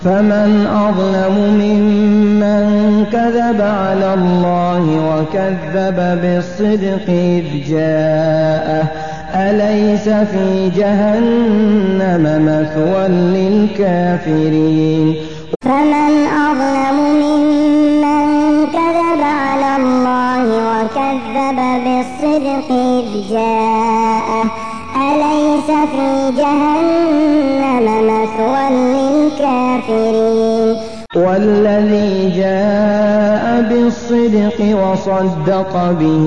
فمن أظلم ممن كذب على الله وكذب بالصدق إذ جاءه أليس في جهنم مثوى للكافرين فمن أظلم ممن كذب على الله وكذب بالصدق إذ جاءه أليس في جهنم مثوى للكافرين والذي جاء بالصدق وصدق به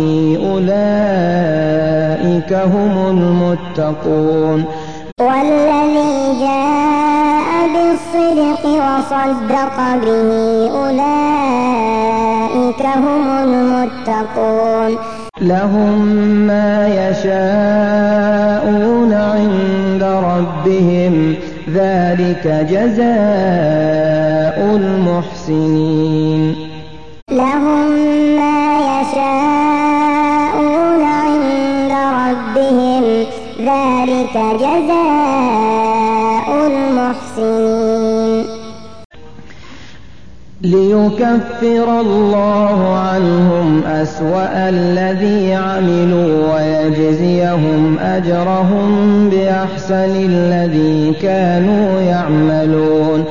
أولئك هم المتقون والذي جاء بالصدق وصدق به أولئك هم المتقون لهم ما يشاءون عند ربهم ذلك جزاء المحسنين لهم ما يشاءون عند ربهم ذلك جزاء المحسنين ليكفر الله عنهم أسوأ الذي عملوا ويجزيهم أجرهم بأحسن الذي كانوا يعملون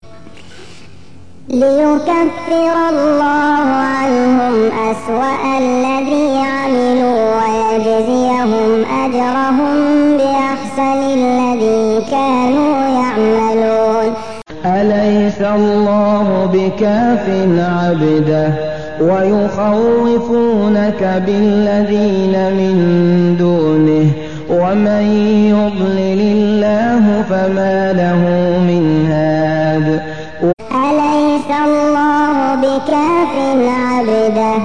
ليكفر الله عنهم أسوأ الذي عملوا ويجزيهم أجرهم بأحسن الذي كانوا يعملون أليس الله بكاف عبده ويخوفونك بالذين من دونه ومن يضلل الله فما له من هاد أليس الله بكاف عبده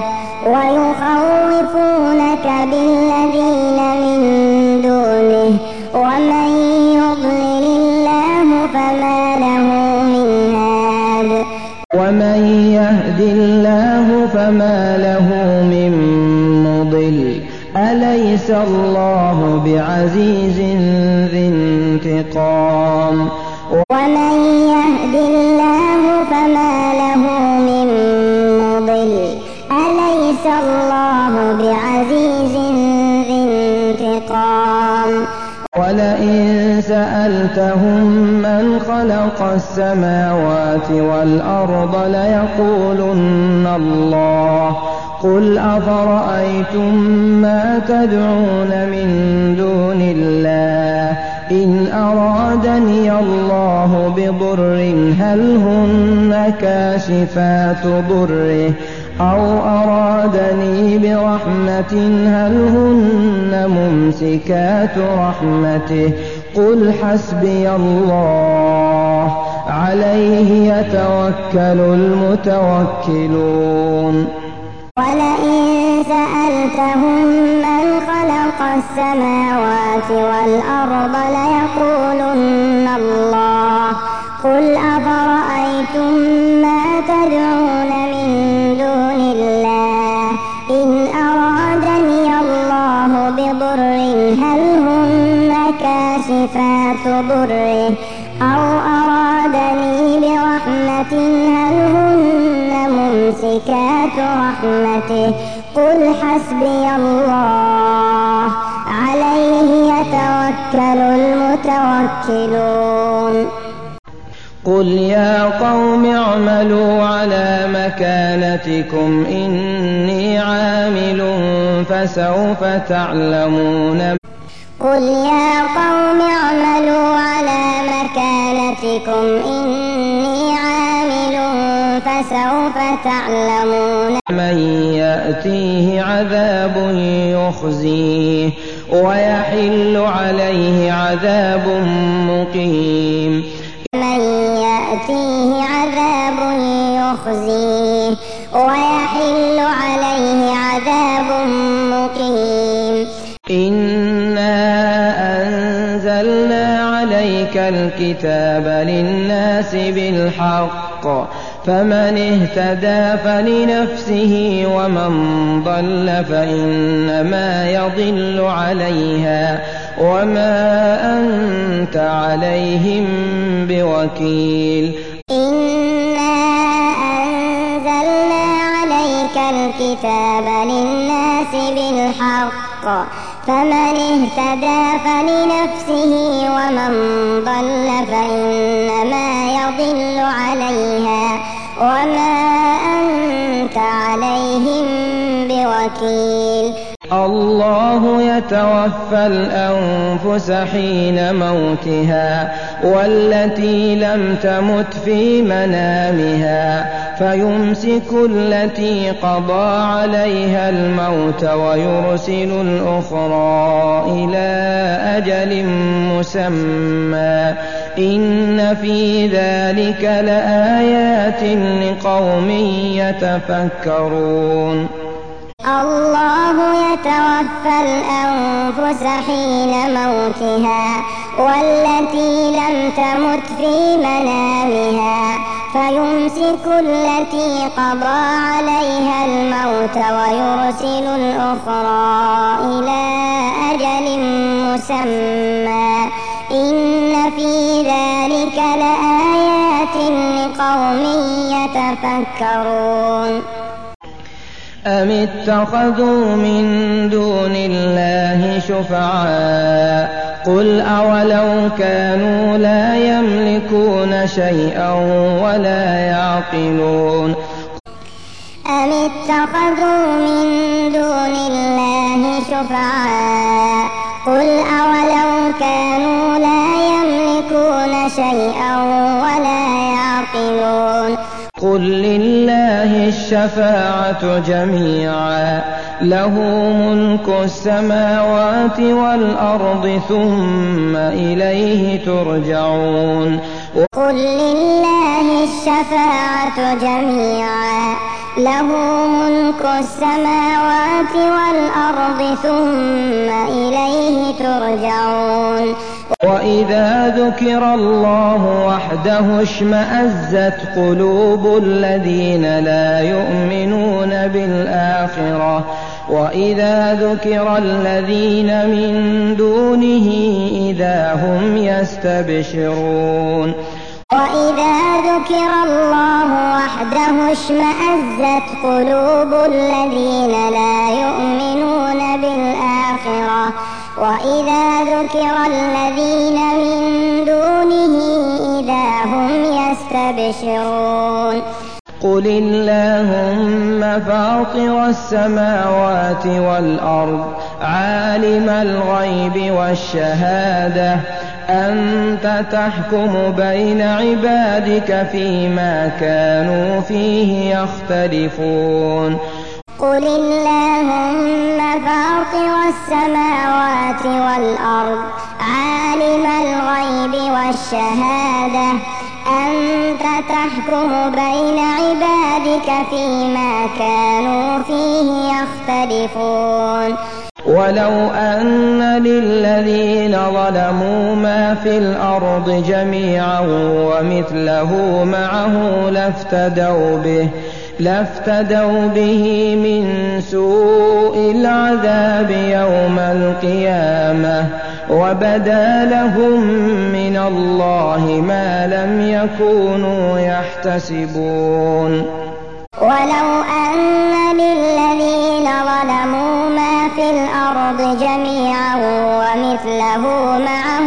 ويخوفونك بالذين من دونه ومن يضلل الله فما له من هاد ومن يهد الله فما له من مضل أليس الله بعزيز ذي انتقام ومن يهد الله فما له من مضل أليس الله بعزيز ذي انتقام ولئن سألتهم من خلق السماوات والأرض ليقولن الله قل أفرأيتم ما تدعون من دون الله إن أرادني الله بضر هل هن كاشفات ضره أو أرادني برحمة هل هن ممسكات رحمته قل حسبي الله عليه يتوكل المتوكلون ولئن سألتهم من خلق السماوات والأرض ليقولن الله قل أفرأيتم ما تدعون من دون الله إن أرادني الله بضر هل هن كاشفات ضره أو أرادني برحمة هل هن ممسكات رحمته قل حسبي الله عليه يتوكل المتوكلون قل يا قوم اعملوا على مكانتكم إني عامل فسوف تعلمون قل يا قوم اعملوا على مكانتكم إني عامل فسوف تعلمون من يأتيه عذاب يخزيه ويحل عليه عذاب مقيم من يأتيه عذاب يخزيه ويحل عليه عذاب مقيم إنا أنزلنا عليك الكتاب للناس بالحق فمن اهتدى فلنفسه ومن ضل فإنما يضل عليها وما أنت عليهم بوكيل الكتاب للناس بالحق فمن اهتدى فلنفسه ومن ضل فإنما يضل عليها وما أنت عليهم بوكيل. الله يتوفى الأنفس حين موتها والتي لم تمت في منامها فيمسك التي قضى عليها الموت ويرسل الأخرى إلى أجل مسمى إن في ذلك لآيات لقوم يتفكرون. الله يتوفى الأنفس حين موتها والتي لم تمت في منامها فيمسك التي قضى عليها الموت ويرسل الأخرى إلى أجل مسمى إن في ذلك لآيات لقوم يتفكرون. أم اتخذوا من دون الله شفعاء قل أولو كانوا لا يملكون شيئا ولا يعقلون. أم اتخذوا من دون الله شفعاء قل أولو كانوا لا يملكون شيئا ولا يعقلون. قل لله الشفاعة جميعا له ملك السماوات والأرض ثم إليه ترجعون. قل لله الشفاعة جميعا له ملك السماوات والأرض ثم إليه ترجعون. وإذا ذكر الله وحده اشمأزت قلوب الذين لا يؤمنون بالآخرة وإذا ذكر الذين من دونه إذا هم يستبشرون. وإذا ذكر الله وحده اشمأزت قلوب الذين لا يؤمنون بالآخرة وإذا ذكر الذين من دونه إذا هم يستبشرون. قل اللهم فاطر السماوات والأرض عالم الغيب والشهادة أنت تحكم بين عبادك فيما كانوا فيه يختلفون. قل اللهم فاطر السماوات والأرض عالم الغيب والشهادة أنت تحكم بين عبادك فيما كانوا فيه يختلفون. ولو أن للذين ظلموا ما في الأرض جميعا ومثله معه لافتدوا به من سوء العذاب يوم القيامة وبدا لهم من الله ما لم يكونوا يحتسبون. ولو أن للذين ظلموا ما في الأرض جميعا ومثله معه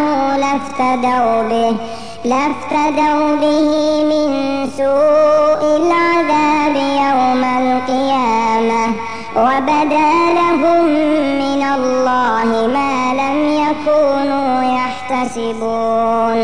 لافتدوا به من سوء العذاب يوم القيامة وبدا لهم من الله ما لم يكونوا يحتسبون.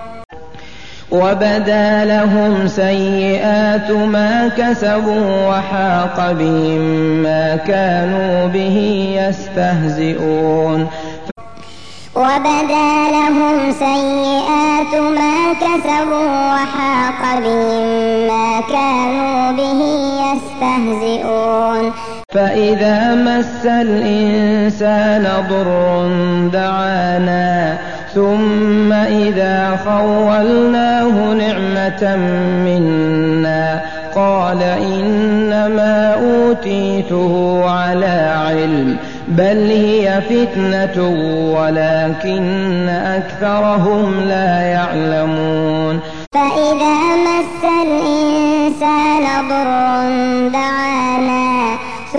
وبدا لهم سيئات ما كسبوا وحاق بهم ما كانوا به يستهزئون. وبدا لهم سيئات ما كسبوا وحاق بهم ما كانوا به يستهزئون. فإذا مس الإنسان ضر دعانا ثم إذا خولناه نعمة منا قال إنما أوتيته على علم بل هي فتنة ولكن أكثرهم لا يعلمون. فإذا مس الإنسان ضر دعانا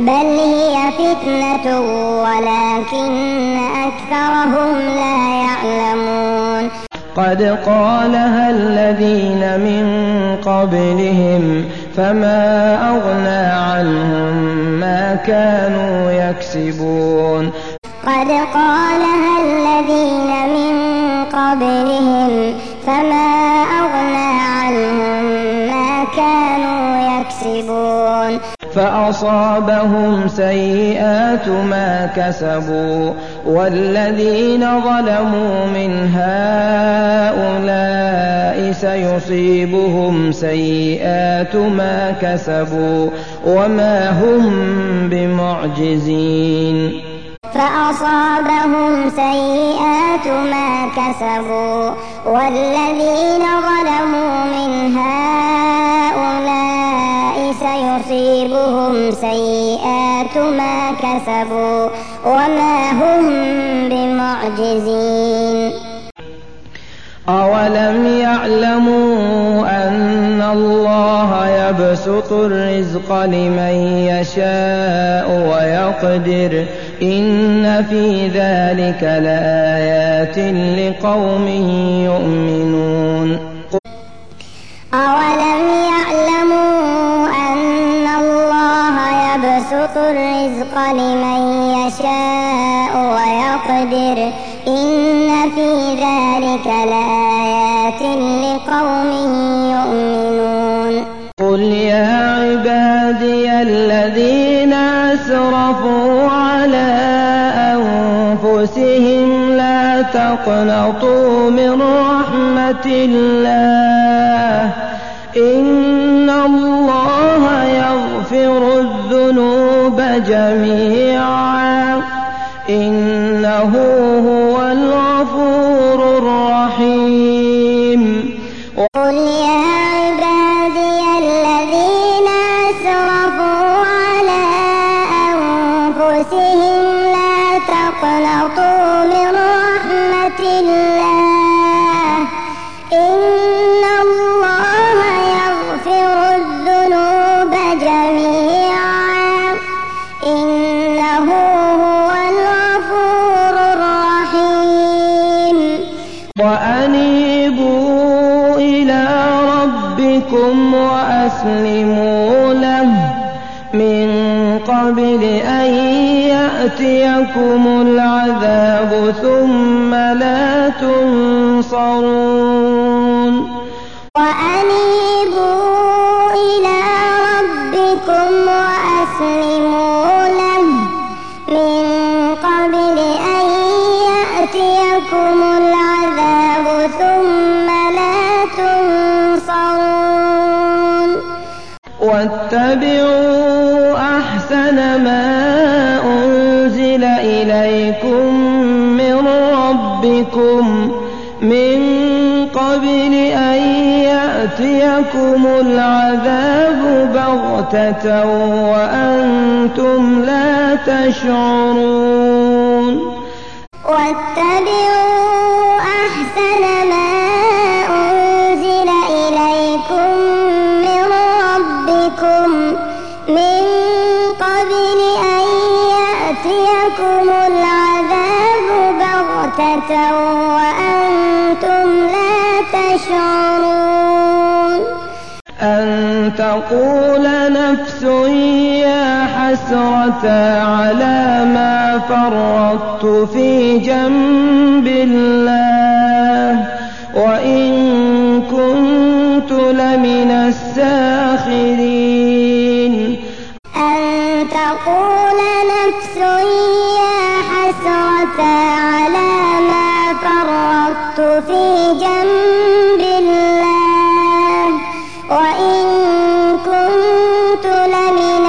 بل هي فتنة ولكن أكثرهم لا يعلمون قد قالها الذين من قبلهم فما أغنى عنهم ما كانوا يكسبون قد قالها الذين من قبلهم فما أغنى عنهم ما كانوا يكسبون فأصابهم سيئات ما كسبوا والذين ظلموا من هؤلاء سيصيبهم سيئات ما كسبوا وما هم بمعجزين فأصابهم سيئات ما كسبوا والذين ظلموا من هؤلاء سيصيبهم سيئات ما كسبوا وما هم بمعجزين أولم يعلموا أن الله يبسط الرزق لمن يشاء ويقدر إن في ذلك لآيات لقوم يؤمنون أولم يعلموا أن الله يبسط الرزق لمن يشاء ويقدر إن في ذلك لآيات لقوم يؤمنون قل يا عبادي الذين أسرفوا على أنفسهم لا تقنطوا من رحمة الله إن الله يغفر الذنوب جميعا إنه هو الغفور الرحيم قل يا عبادي الذين أسرفوا على أنفسهم لا تقنطوا من رحمة الله إن الله يغفر الذنوب جميعا إنه هو الغفور الرحيم وأنيبوا إلى ربكم وأسلموا له من قبل أن يأتيكم العذاب ثم لا تنصرون وأنيبوا إلى ربكم وأسلموا له من قبل أن يأتيكم العذاب ثم لا تنصرون واتبعوا أحسن ما أنزل إليكم من ربكم من قبل أن يأتيكم العذاب بغتة وأنتم لا تشعرون واتبعوا أحسن ما أنزل إليكم من ربكم من قبل أن يأتيكم العذاب بغتة وأنتم لا تشعرون أن تقول نفس يا حسرة على ما فرطت في جنب الله وإن كنت لمن الساخرين أن تقول نفس يا حسرة على ما فرطت في جنب الله وإن كنت لمن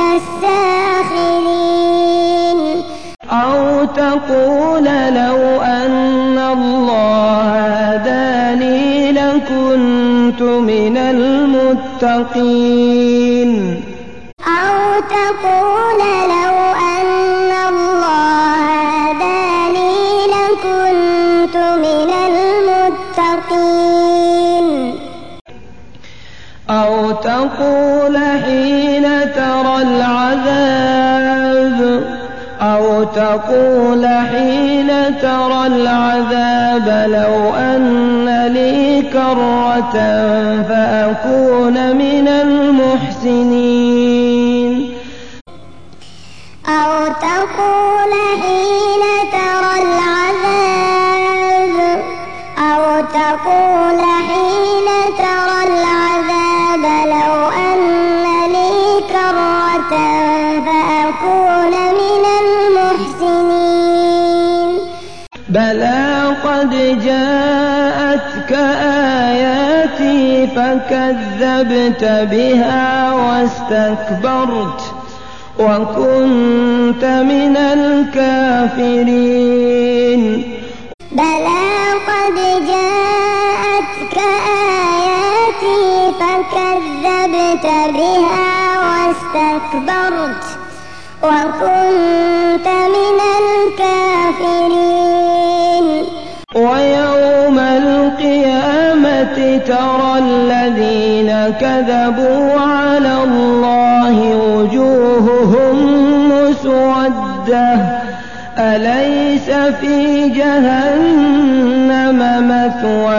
الساخرين أو تقول لو أن الله هداني لكنت من المتقين أو تقول لو أن الله هداني لكنت من المتقين أو تقول حين ترى العذاب أو تقول حين ترى العذاب لو أن لي كرة فأكون من المحسنين. أو تقول حين ترى العذاب لو أن لي كرة فأكون من المحسنين. بلى قد جاءتك آياتي فكذبت بها واستكبرت وكنت من الكافرين. بلى قد جاءتك آياتي فكذبت بها واستكبرت وكنت من الكافرين. ويوم القيامة ترى الذين كذبوا على الله وجوههم مسودة أليس في جهنم مثوى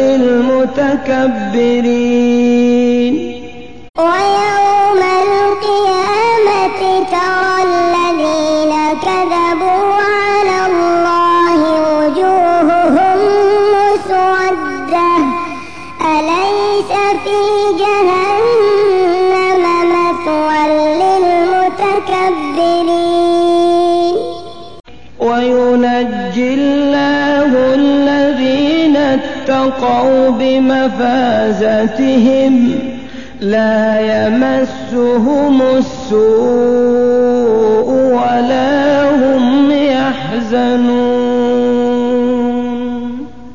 للمتكبرين. ويوم القيامة ترى الذين كذبوا على الله وجوههم مسودة أليس في جهنم مثوى للمتكبرين. وينجي الله الذين اتقوا بمفازتهم لا يمسهم السوء ولا هم يحزنون.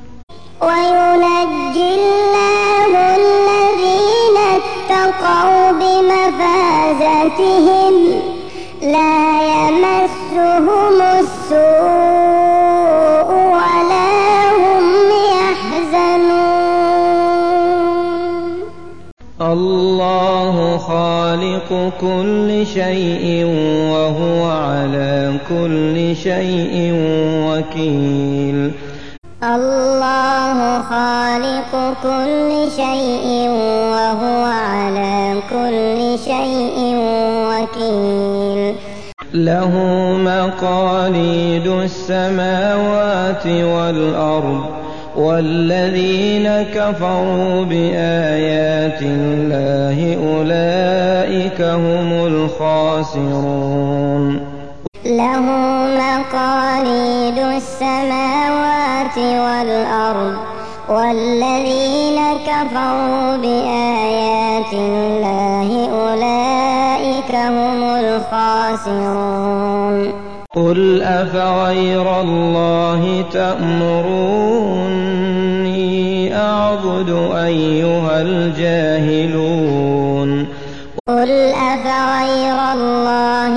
وينجي الله الذين اتقوا بمفازتهم لا يمسهم السوء ولا هم يحزنون. الله خالق كل شيء وهو على كل شيء وكيل. الله خالق كل شيء وهو على كل شيء وكيل. له مقاليد السماوات والأرض والذين كفروا بآيات الله أولئك هم الخاسرون. له مقاليد السماوات والأرض والذين كفروا بآيات الله أولئك هم الخاسرون. قل أفغير الله تأمروني أعبد أيها الجاهلون. قل أفغير الله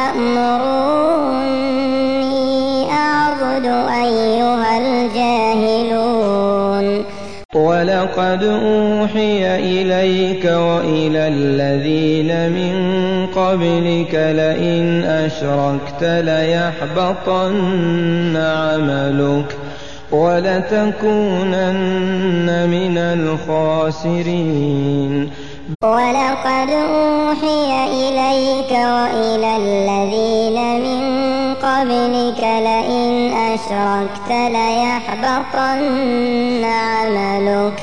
تأمروني أعبد أيها الجاهلون. ولقد أوحي إليك وإلى الذين من قبلك لئن أشركت ليحبطن عملك ولتكونن من الخاسرين. ولقد أوحي إليك وإلى الذين من قبلك لئن أشركت ليحبطن عملك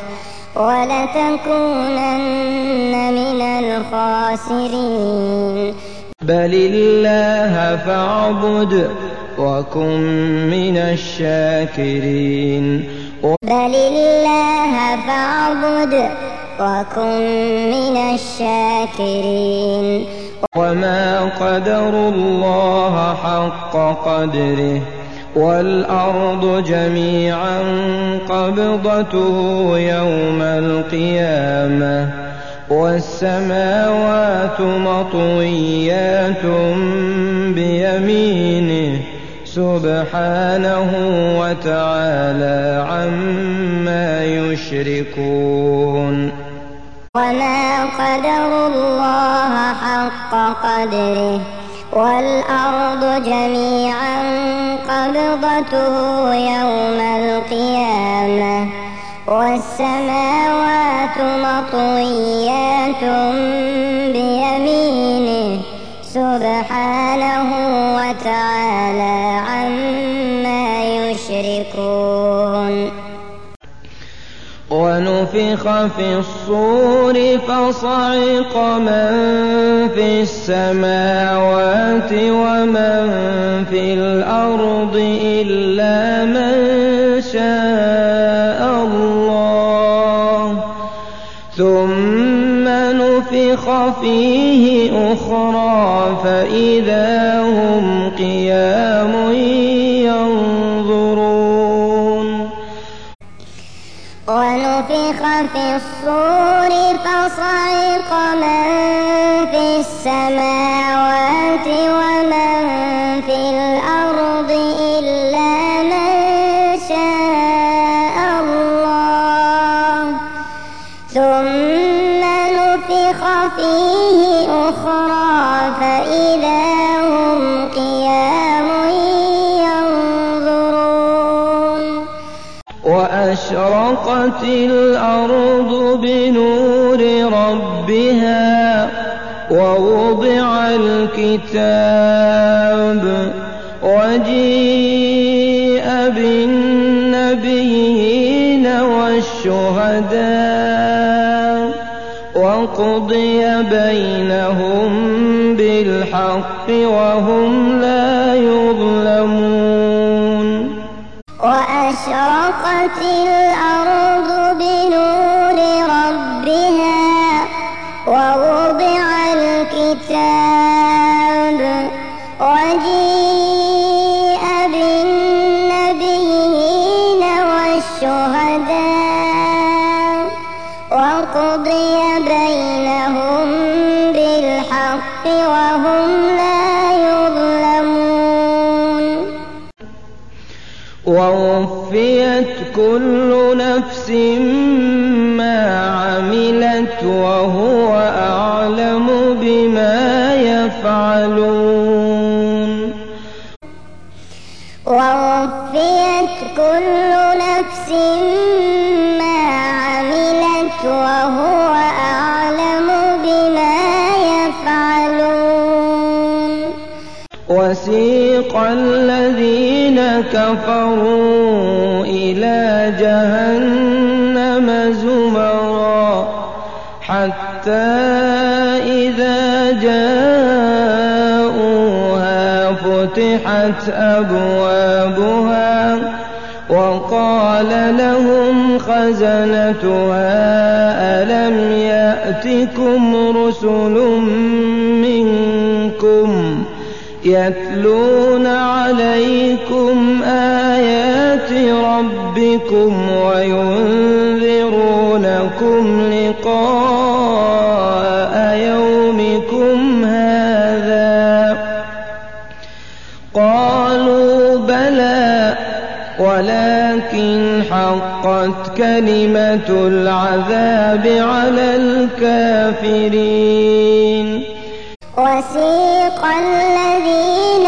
ولتكونن من الخاسرين. بل الله فاعبد وكن من الشاكرين. بل الله فاعبد وكن من الشاكرين. وما قدروا الله حق قدره والأرض جميعا قبضته يوم القيامة والسماوات مطويات بيمينه سبحانه وتعالى عما يشركون. وما قدروا الله حق قدره والأرض جميعا قبضته يوم القيامة والسماوات مطويات بيمينه سبحانه وتعالى عما يشركون. ونفخ في الصور فصعق من في السماوات ومن في الأرض إلا من شاء الله ثم نفخ فيه أخرى فإذا هم قيام ينظرون. ونفخ في الصور فصعق من في السماوات ومن في الأرض إلا من شاء الله ثم نفخ فيه أخرى فإذا هم قيام ينظرون. وأشرقت الأرض بنور ربها ووضع الكتاب وجيء بالنبيين والشهداء وقضي بينهم بالحق وهم لا يظلمون. وأشرقت الأرض بنور ربها ووضع الكتاب وجيء بالنبيين والشهداء وقضي بينهم بالحق وهم لا يظلمون. ووفيت كل نفس ما عملت وهو أعلم بما يفعلون. ووفيت كل نفس ما عملت وهو أعلم بما يفعلون. وسيق الذين كفروا إلى جهنم زمرا حتى إذا جاءوها فتحت أبوابها وقال لهم خزنتها ألم يأتكم رسل منكم يتلون عليكم آيات ربكم وينذرونكم لقاء يومكم هذا قالوا بلى ولكن حقت كلمة العذاب على الكافرين. وسيق الذين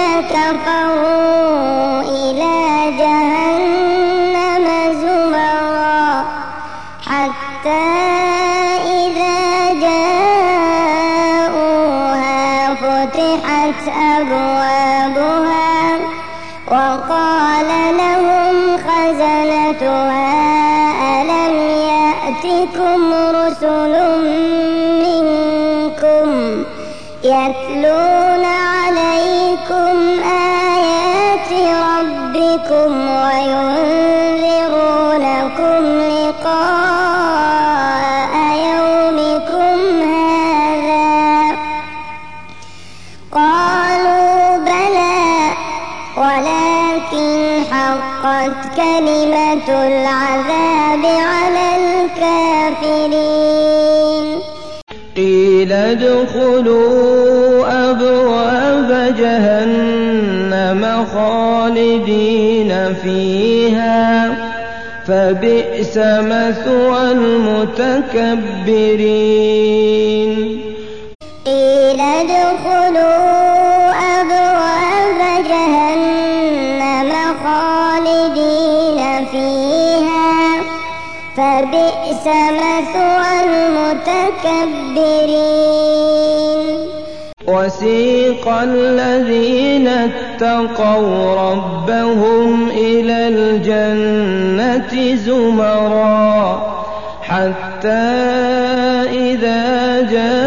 كفروا إلى جهنم زمرا حتى إذا جاءوها فتحت أبوابها وقال لهم خزنتها ألم يأتكم رسل منكم يتلون عليكم آيات ربكم وينذرونكم لقاء يومكم هذا قالوا بلى ولكن حقت كلمة العذاب على الكافرين. قيل ادخلوا أبواب جهنم خالدين فيها فبئس مثوى المتكبرين. قيل ادخلوا المتكبرين وسيق الذين اتقوا ربهم إلى الجنة زمرا حتى إذا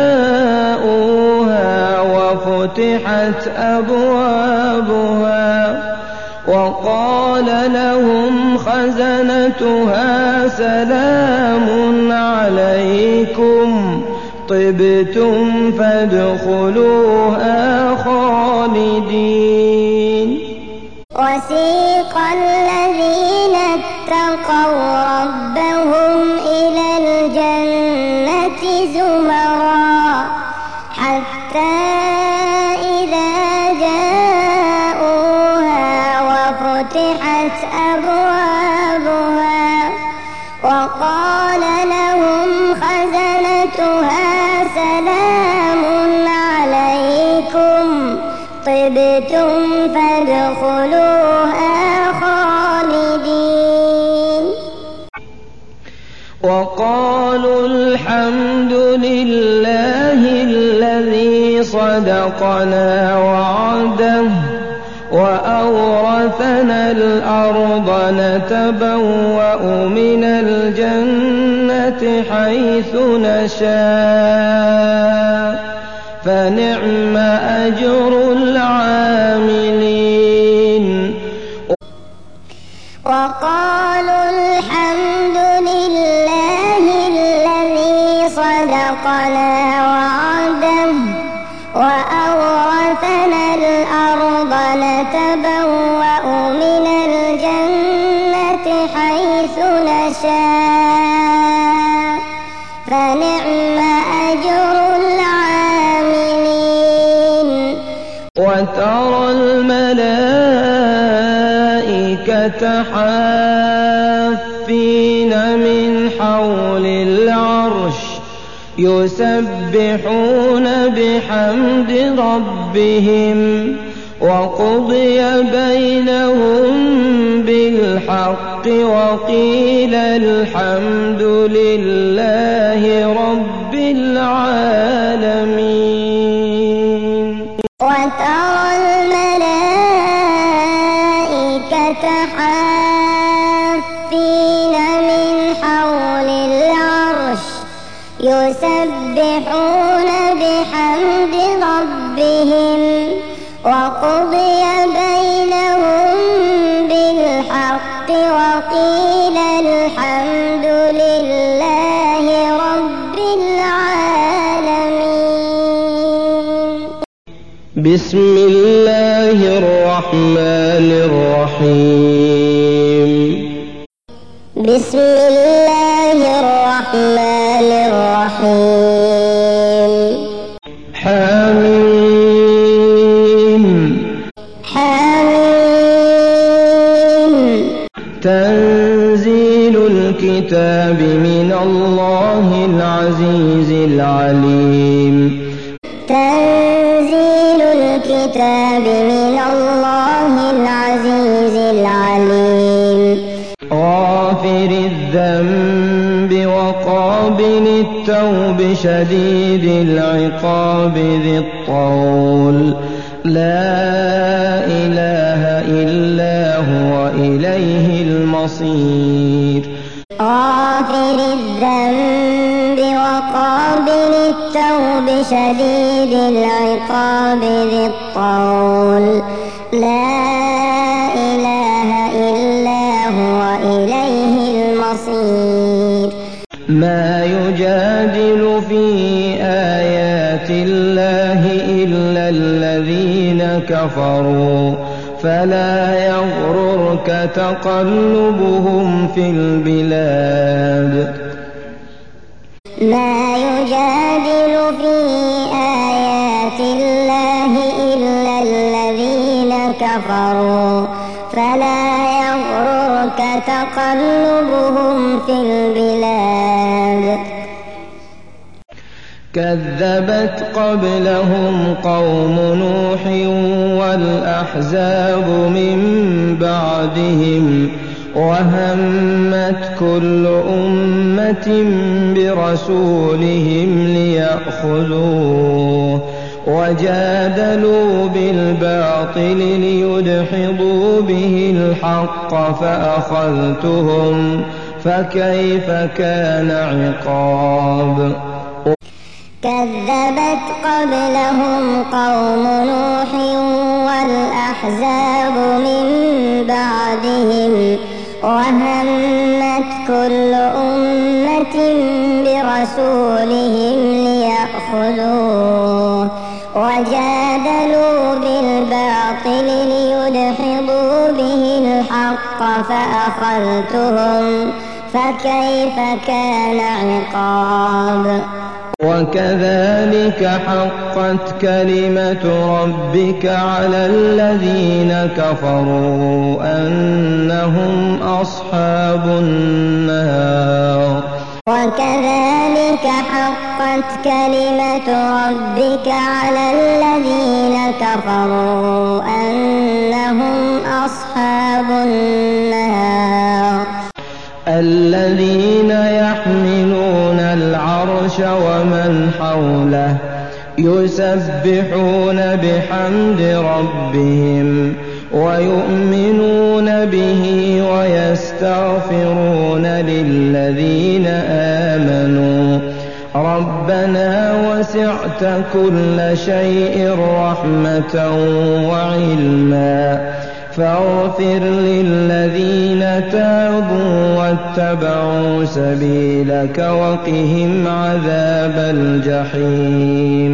جاءوها وفتحت أبوابها وقال لهم خزنتها سلام عليكم طبتم فادخلوها خالدين وسيق الذين اتقوا ربهم إلى الجنة زمرا حتى إذا جاءوها وفتحت أبوابها وقال لهم خزنتها سلام عليكم طبتم فادخلوها خالدين وقالوا الحمد لله الذي صدقنا وعده وأورثنا الأرض نتبوأ من الجنة حيث نشاء فنعم أجر العاملين وقالوا الحمد لله الذي صدقنا وعده وأورثنا الأرض نتبوأ من الجنة حيث نشاء فنعم أجر العاملين وترى الملائكة حافين من حول العرش يسبحون بحمد ربهم وقضي بينهم بالحق وقيل الحمد لله رب العالمين وترى الملائكة حافين من حول العرش يسبحون بحمد ربهم وقضي بينهم بالحق وقيل الحمد لله رب العالمين بسم الله الرحمن الرحيم بسم الله الرحمن الرحيم حميم حميم تنزيل الكتاب من الله العزيز العليم تنزيل الكتاب من الله العزيز العليم غافر الذنب وقابل التوب شديد العقاب ذي الطول لا إله إلا هو إليه المصير غافر الذنب وقابل التوب شديد العقاب ذي الطول لا إله إلا هو إليه المصير ما يجادل في آيات الله إلا الذين كفروا فلا يغررك تقلبهم في البلاد ما يجادل في آيات الله إلا الذين كفروا فلا يغررك تقلبهم في البلاد كذبت قبلهم قوم نوح والأحزاب من بعدهم وهمت كل أمة برسولهم ليأخذوه وجادلوا بالباطل ليدحضوا به الحق فأخذتهم فكيف كان عقاب. كذبت قبلهم قوم نوح والأحزاب من بعدهم وهمت كل أمة برسولهم ليأخذوه وجادلوا بالباطل ليدحضوا به الحق فأخذتهم فكيف كان عقاب. وكذلك حقت كلمة ربك على الذين كفروا أنهم أصحاب النار. وكذلك حقت كلمة ربك على الذين كفروا أنهم أصحاب النار. الذين يحملون العرش ومن حوله يسبحون بحمد ربهم ويؤمنون به ويستغفرون للذين آمنوا ربنا وسعت كل شيء رحمة وعلما فاغفر للذين تابوا واتبعوا سبيلك وقهم عذاب الجحيم.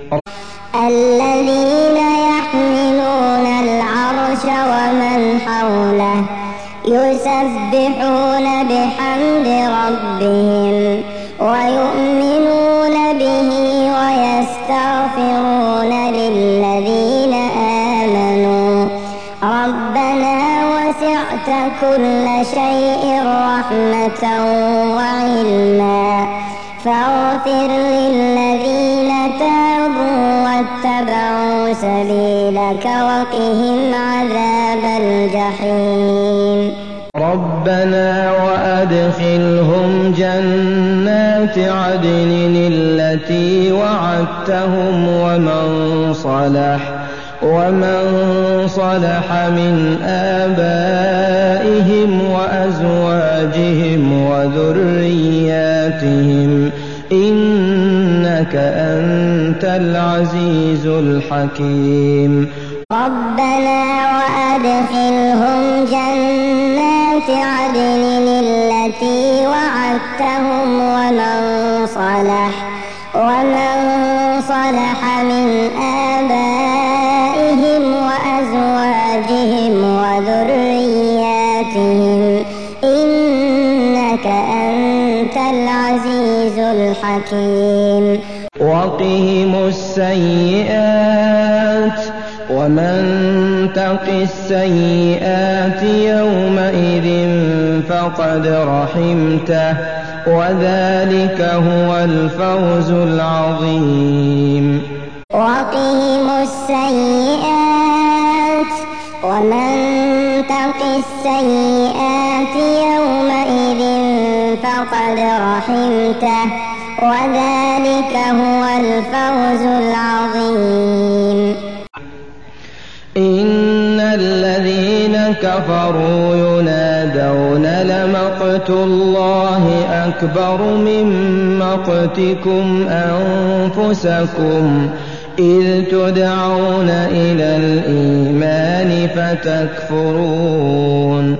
الذين يحملون العرش ومن حوله يسبحون بحمد ربهم ويؤمنون به ويستغفرون للذين آمنوا ربنا وسعت كل شيء رحمة وعلما فاغفر للذين تابوا واتبعوا سبيلك وقهم عذاب الجحيم. ربنا وأدخلهم جنات عدن التي وعدتهم ومن صلح من آبائهم وأزواجهم وذرياتهم إنك أنت العزيز الحكيم. ربنا وأدخلهم جنات عدن التي وعدتهم ومن صلح من آبائهم وأزواجهم وذرياتهم إنك أنت العزيز الحكيم. وقهم السيئات ومن تق السيئات يومئذ فقد رحمته وذلك هو الفوز العظيم. وقهم السيئات ومن تق السيئات يومئذ فقد رحمته وذلك هو الفوز العظيم. إن الذين كفروا ينادون لمقت الله أكبر من مقتكم أنفسكم إذ تدعون إلى الإيمان فتكفرون.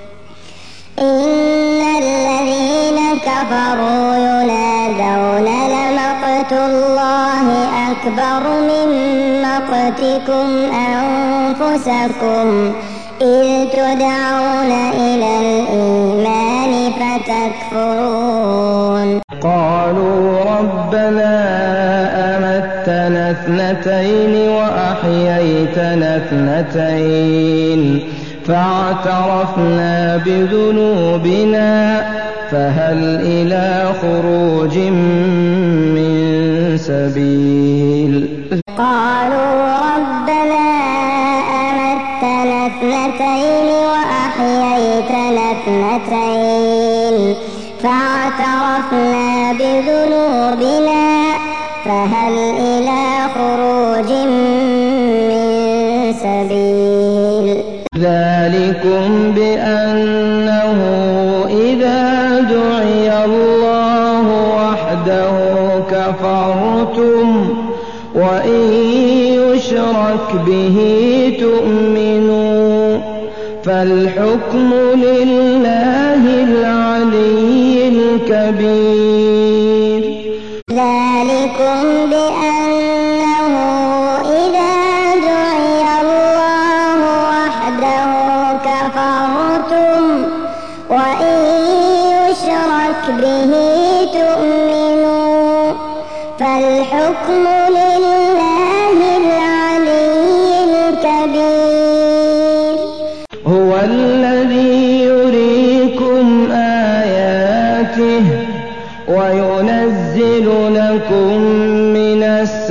إن الذين كفروا ينادون لمقت الله أكبر من مقتكم أنفسكم إذ تدعون إلى الإيمان فتكفرون. قالوا ربنا أمتنا اثنتين وأحييتنا اثنتين فاعترفنا بذنوبنا فهل إلى خروج من سبيل. قالوا ربنا أمتنا اثنتين وأحييتنا لنا اثنتين فاعترفنا بذنوبنا فهل إلى خروج من سبيل. ذلكم بأنه إذا دعي الله وحده كفرتم وإن يشرك به تؤمنوا فالحكم لله العلي الكبير. ذلكم بأنه إذا دعي الله وحده كفرتم وإن يشرك به تؤمنوا فالحكم لله العلي الكبير. هو الذي يريكم آياته وينزل لكم من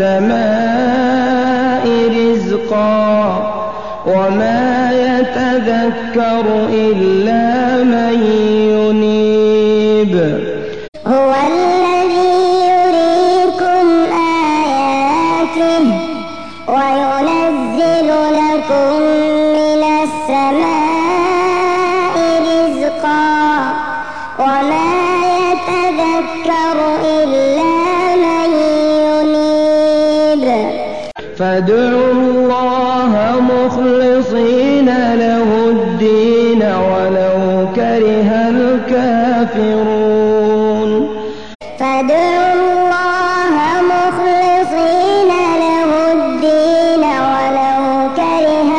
السماء رزقا وما يتذكر إلا من ينيب. هو الذي يريكم آياته وينزل لكم من السماء رزقا وما يتذكر إلا من ينيب. فادعوا الله مخلصين له الدين ولو كره الكافرون. فادعوا الله مخلصين له الدين ولو كره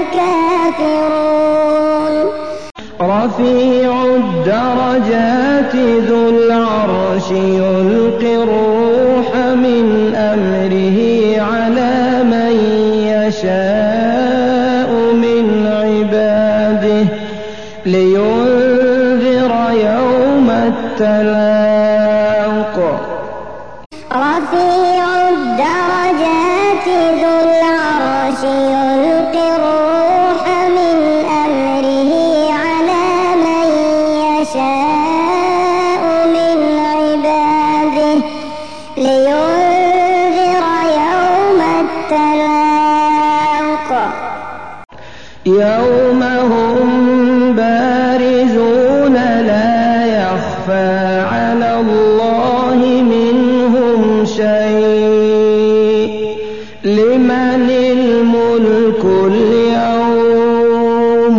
الكافرون. رفيع الدرجات ذو العرش يلقي الروح من أمره على من يشاء من عباده لينذر يوم التلاق. رفيع الدرجات ذو العرش يلقي الروح من أمره على من يشاء من عباده لينذر يوم التلاق. يوم هم بارزون لا يخفى على الله منهم شيء لمن الملك اليوم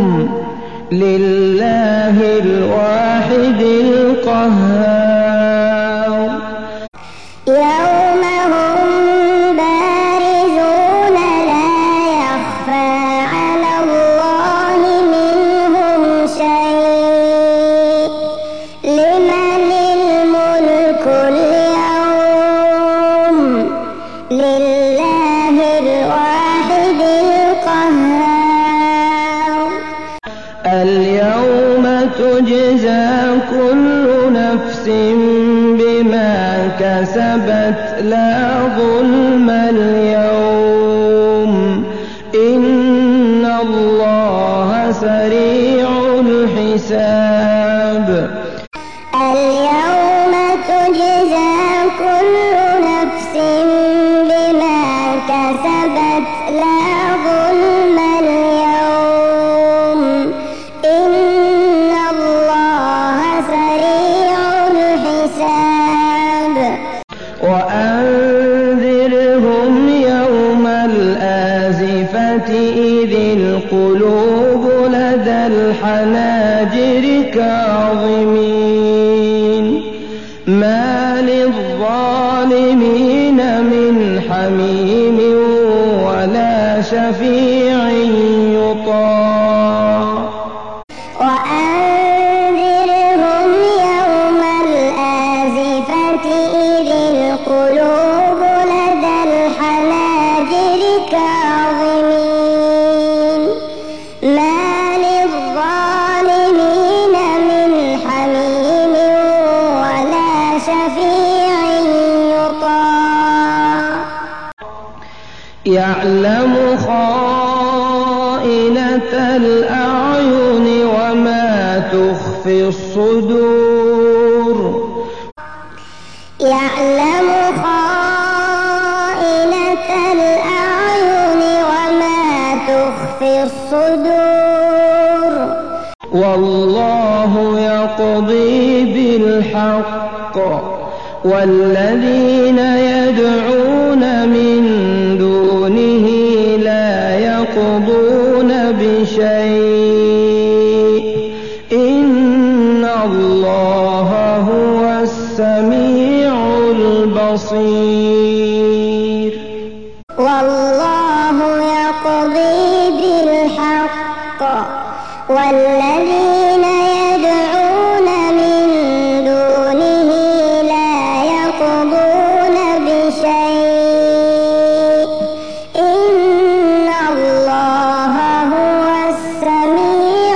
لله الواحد القهار. يوم هم بارزون لا يخفى على الله منهم شيء لمن الملك اليوم لله الواحد القهار. اليوم تجزى كل نفس بما كسبت لا ظلم اليوم إن الله سريع الحساب. اليوم تجزى كل نفس بما كسبت لا ظلم اليوم إن الله سريع الحساب. وأنذرهم يوم الآزفة إذ القلوب لدى الحناجر كاظمين ما للظالمين من حميم ولا شفيع يطاع. وأنذرهم يوم الآزفة إذ القلوب لدى الحناجر كاظمين ما للظالمين من حميم ولا شفيع يطاع. يعلم خائنة تخفي الصدور يعلم خائنة الأعين وما تخفي الصدور والله يقضي بالحق والذين يدعون من دونه لا يقضون بشيء إن الله هو السميع البصير والله يقضي بالحق والذين يدعون من دونه لا يقضون بشيء إن الله هو السميع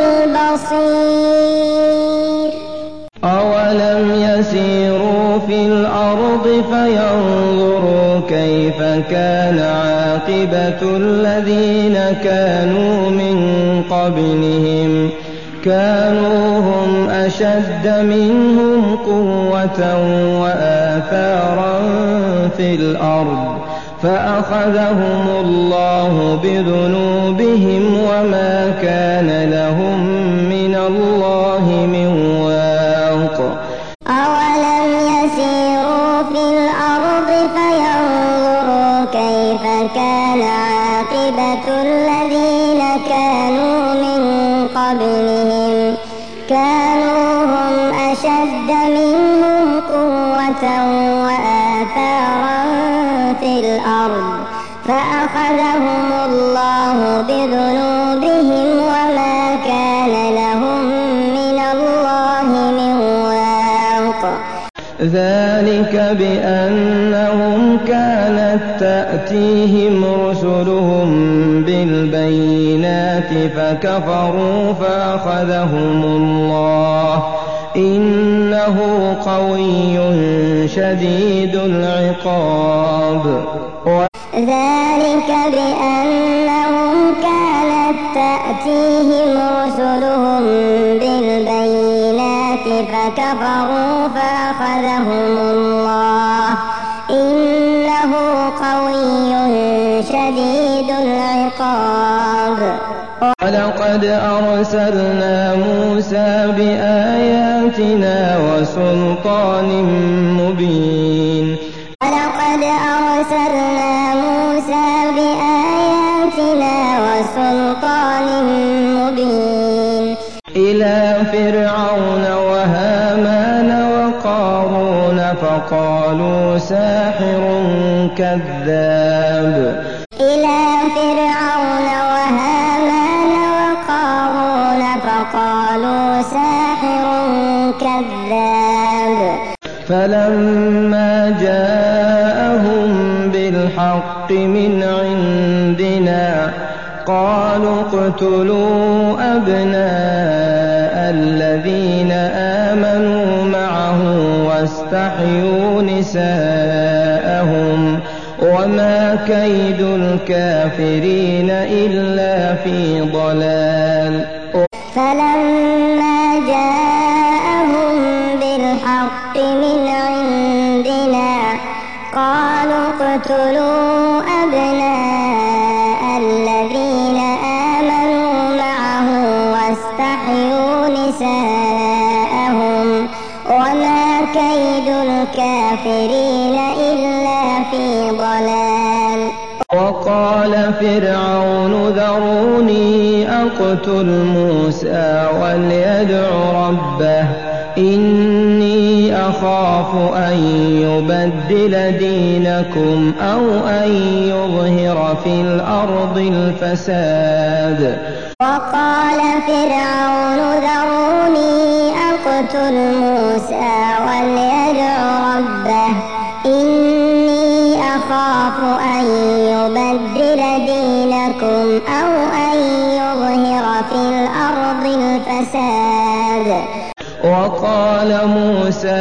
البصير أولم يسيروا في الأرض فينظروا كيف كان عاقبة الذين كانوا من قبلهم كانوا هم أشد منهم قوة وآثارا في الأرض فأخذهم الله بذنوبهم وما كان لهم من الله من واق أولم يسيروا في الأرض فينظروا كيف كان عاقبة الذين كانوا من قبلهم كانوا هم أشد منهم قوة وآثارا في الأرض فأخذهم الله بذنوبهم وما كان لهم من الله من واق ذلك بأنهم كانت تأتيهم رسلهم بالبينات فكفروا فأخذهم الله إنه قوي شديد العقاب ذلك بأنهم كانت تأتيهم رسلهم بالبينات فكفروا فأخذهم الله إنه قوي شديد العقاب ولقد أرسلنا موسى بآياتنا وسلطان مبين ولقد أرسلنا موسى بآياتنا وسلطان مبين إلى فرعون وهامان وقارون فقالوا ساحر كذاب إلى فرعون وهامان وقارون فقالوا ساحر كذاب فلما جاءهم بالحق من عندنا قالوا اقتلوا أبناء الذين آمنوا معه واستحيوا نساءهم وما كيد الكافرين إلا في ضلال فلما جاءهم بالحق من عندنا قالوا اقتلوا أبناء الذين آمنوا معه واستحيوا نساءهم وما كيد الكافرين إلا في ضلال وقال فرعون ذروني أقتل موسى وليدع ربه إني أخاف أن يبدل دينكم أو أن يظهر في الأرض الفساد وقال فرعون ذروني أقتل موسى وليدع ربه إني أخاف أن يبدل دينكم أو أن يظهر في الأرض الفساد وقال موسى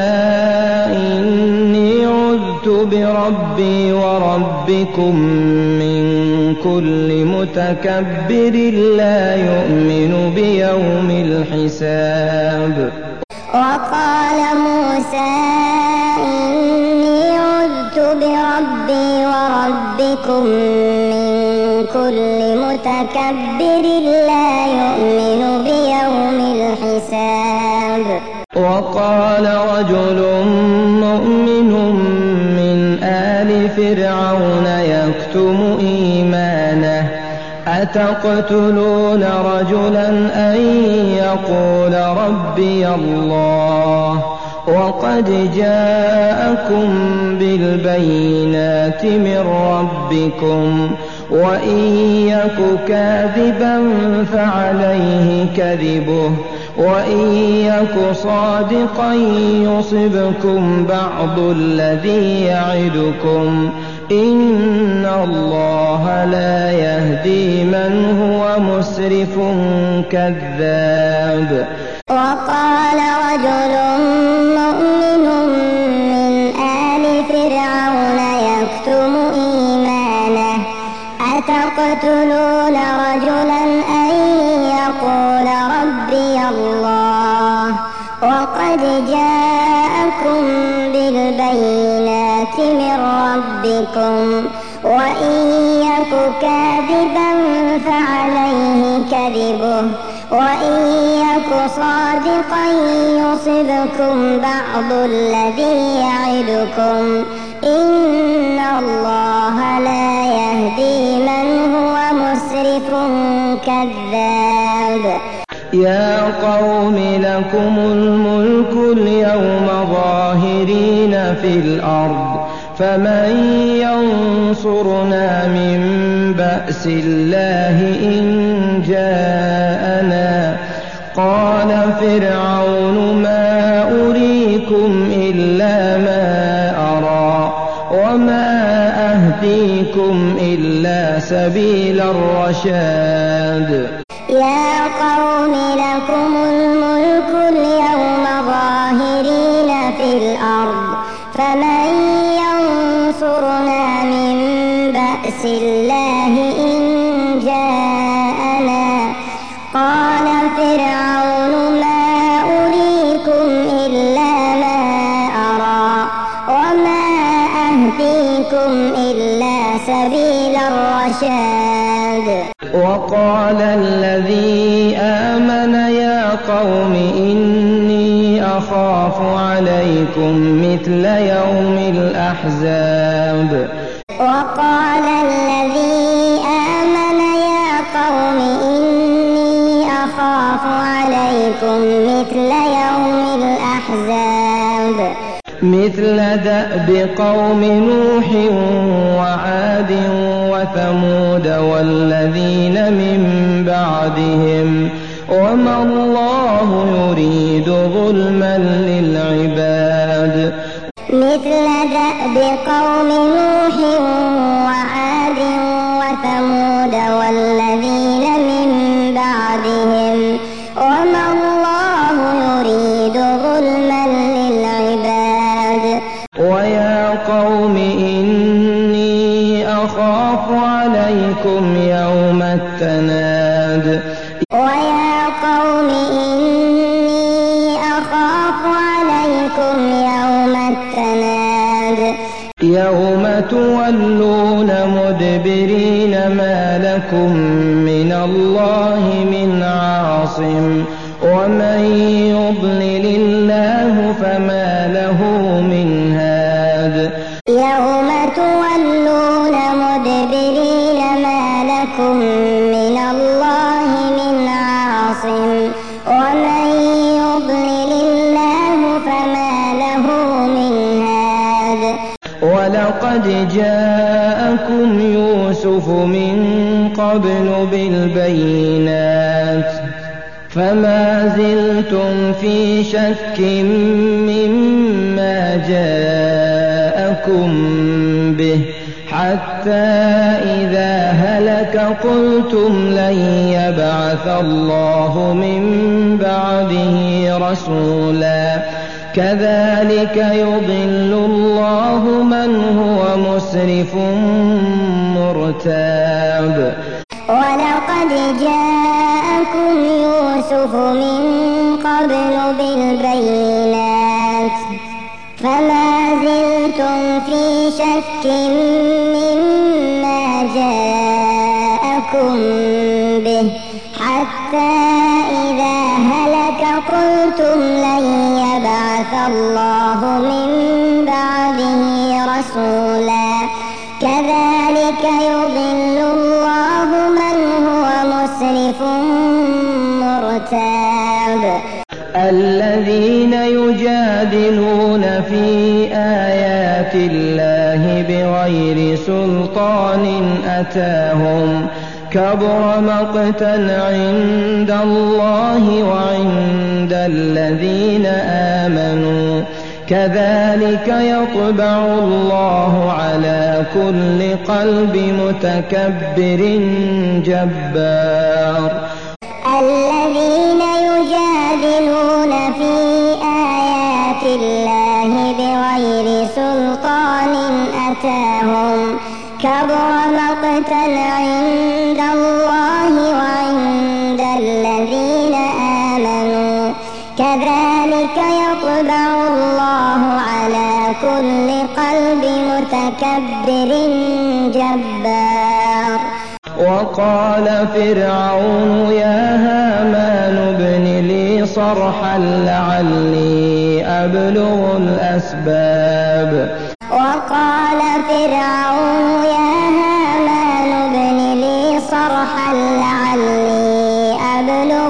إني عذت بربي وربكم من كل متكبر لا يؤمن بيوم الحساب. وقال موسى إني عذت بربي وربكم من كل متكبر لا يؤمن بيوم الحساب. وقال رجل مؤمن من آل فرعون يكتم إيمانه أتقتلون رجلا أن يقول ربي الله وقد جاءكم بالبينات من ربكم وإن يك كاذبا فعليه كذبه وإن يك صادقا يصبكم بعض الذي يعدكم إن الله لا يهدي من هو مسرف كذاب. وقال رجل مؤمن من آل فرعون يكتم إيمانه أتقتلون رجلا أن يقول ربي الله وقد جاءكم بالبينات من ربكم وإن يك كاذبا فعليه كذبه وإن يك صادقا يصبكم بعض الذي يعدكم إن الله لا يهدي من هو مسرف كذاب. يا قوم لكم الملك اليوم ظاهرين في الأرض فمن ينصرنا من بأس الله إن جاءنا. قال فرعون ما أريكم إلا ما أرى وما أهديكم إلا سبيل الرشاد. يا قوم لكم الملك اليوم ظاهرين في الأرض فمن ينصرنا من بأس الله إن جاءنا. قال فرعون ما أريكم إلا ما أرى وما أهديكم إلا سبيل الرشاد. وقال الذي آمن يا قوم إني أخاف عليكم مثل يوم الأحزاب. وقال الذي آمن يا قوم إني أخاف عليكم مثل يوم الأحزاب. مثل دأب قوم نوح وعاد وثمود والذين من بعدهم وما الله يريد ظلما للعباد. مثل دأب قوم نوح وعاد وثمود والذين من بعدهم وما الله يريد ظلما للعباد. ويا قوم إني أخاف عليكم يوم التناد. ويا قوم إني أخاف عليكم يوم التناد. يوم تولون مدبرين ما لكم من الله من عاصم ومن يضلل الله فما له من هاد. يوم تولون مدبرين ما لكم من الله من عاصم ومن يضلل الله فما له من هاد. ولقد جاءكم يوسف من قبل بالبينات فما زلتم في شك مما جاءكم به حتى إذا هلك قلتم لن يبعث الله من بعده رسولا كذلك يضل الله من هو مسرف مرتاب. ولقد جاءكم يوسف من قبل بالبينات فما زلتم في شك مما جاءكم به حتى إذا هلك قلتم لن يبعث الله من بعده رسولا كذلك يضل الله من هو مسرف مرتاب. الذين يجادلون في آيات الله بغير سلطان أتاهم كبر مقتا عند الله وعند الذين آمنوا كذلك يطبع الله على كل قلب متكبر جبار. الذين يجادلون في آيات الله بغير سلطان أتاهم كبر مقتا عند الله وعند الذين آمنوا كذلك يطبع الله على كل قلب متكبر جبار. وقال فرعون يا هامان ابن لي صرحا لعلي أبلغ الأسباب. وقال فرعون يا هامان ابن لي صرحا لعلي أبلغ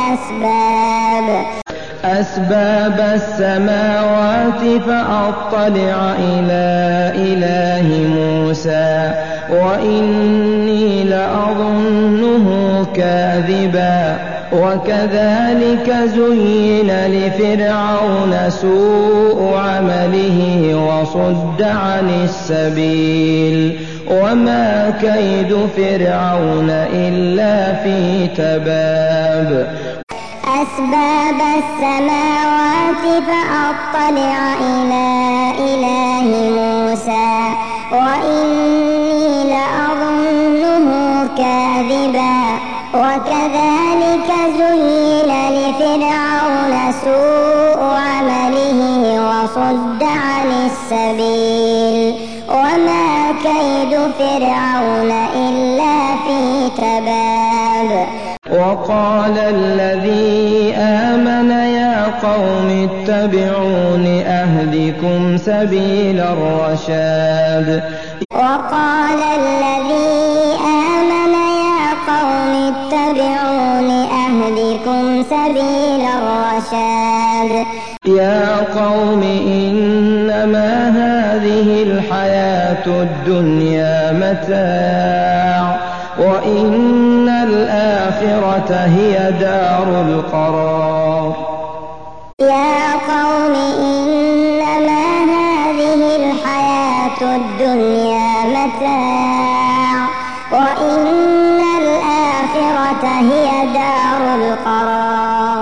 أسباب السماوات فأطلع إلى إله موسى وإني لأظنه كاذبا. وكذلك زين لفرعون سوء عمله وصد عن السبيل وما كيد فرعون إلا في تباب. أسباب السماوات فأطلع إلى إله موسى وإني لأظنه كاذبا. وكذلك زين لفرعون سوء عمله وصد عن السبيل وما كيد فرعون إلا في تباب. وقال الذي آمن يا قوم اتبعون أهدكم سبيل الرشاد. وقال الذي آمن يا قوم اتبعون أهدكم سبيل الرشاد. يا قوم إنما هذه الحياة الدنيا متاع وإن الآخرة هي دار القرار. يا قوم إنما هذه الحياة الدنيا متاع وإن الآخرة هي دار القرار.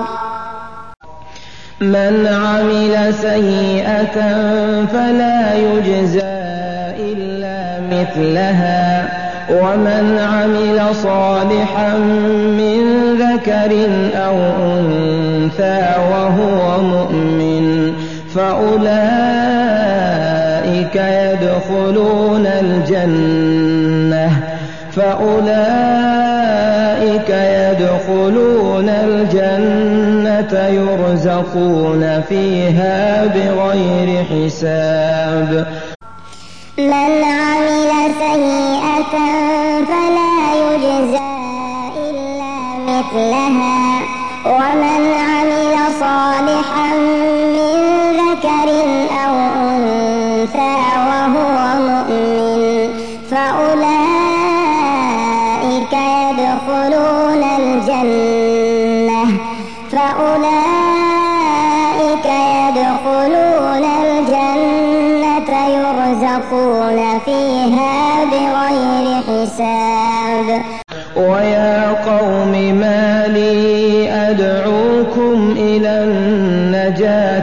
من عمل سيئة فلا يجزى إلا مثلها ومن عمل صالحا من ذكر أو أنثى وهو مؤمن فأولئك يدخلون الجنة يرزقون فيها بغير حساب. من عمل سيئة فلا يجزى إلا مثلها ومن عمل صالحا من ذكر أو أنثى وهو مؤمن فأولئك يدخلون الجنة يرزقون فيها بغير حساب. ويا قوم ما لي أدعوكم إلى النجاة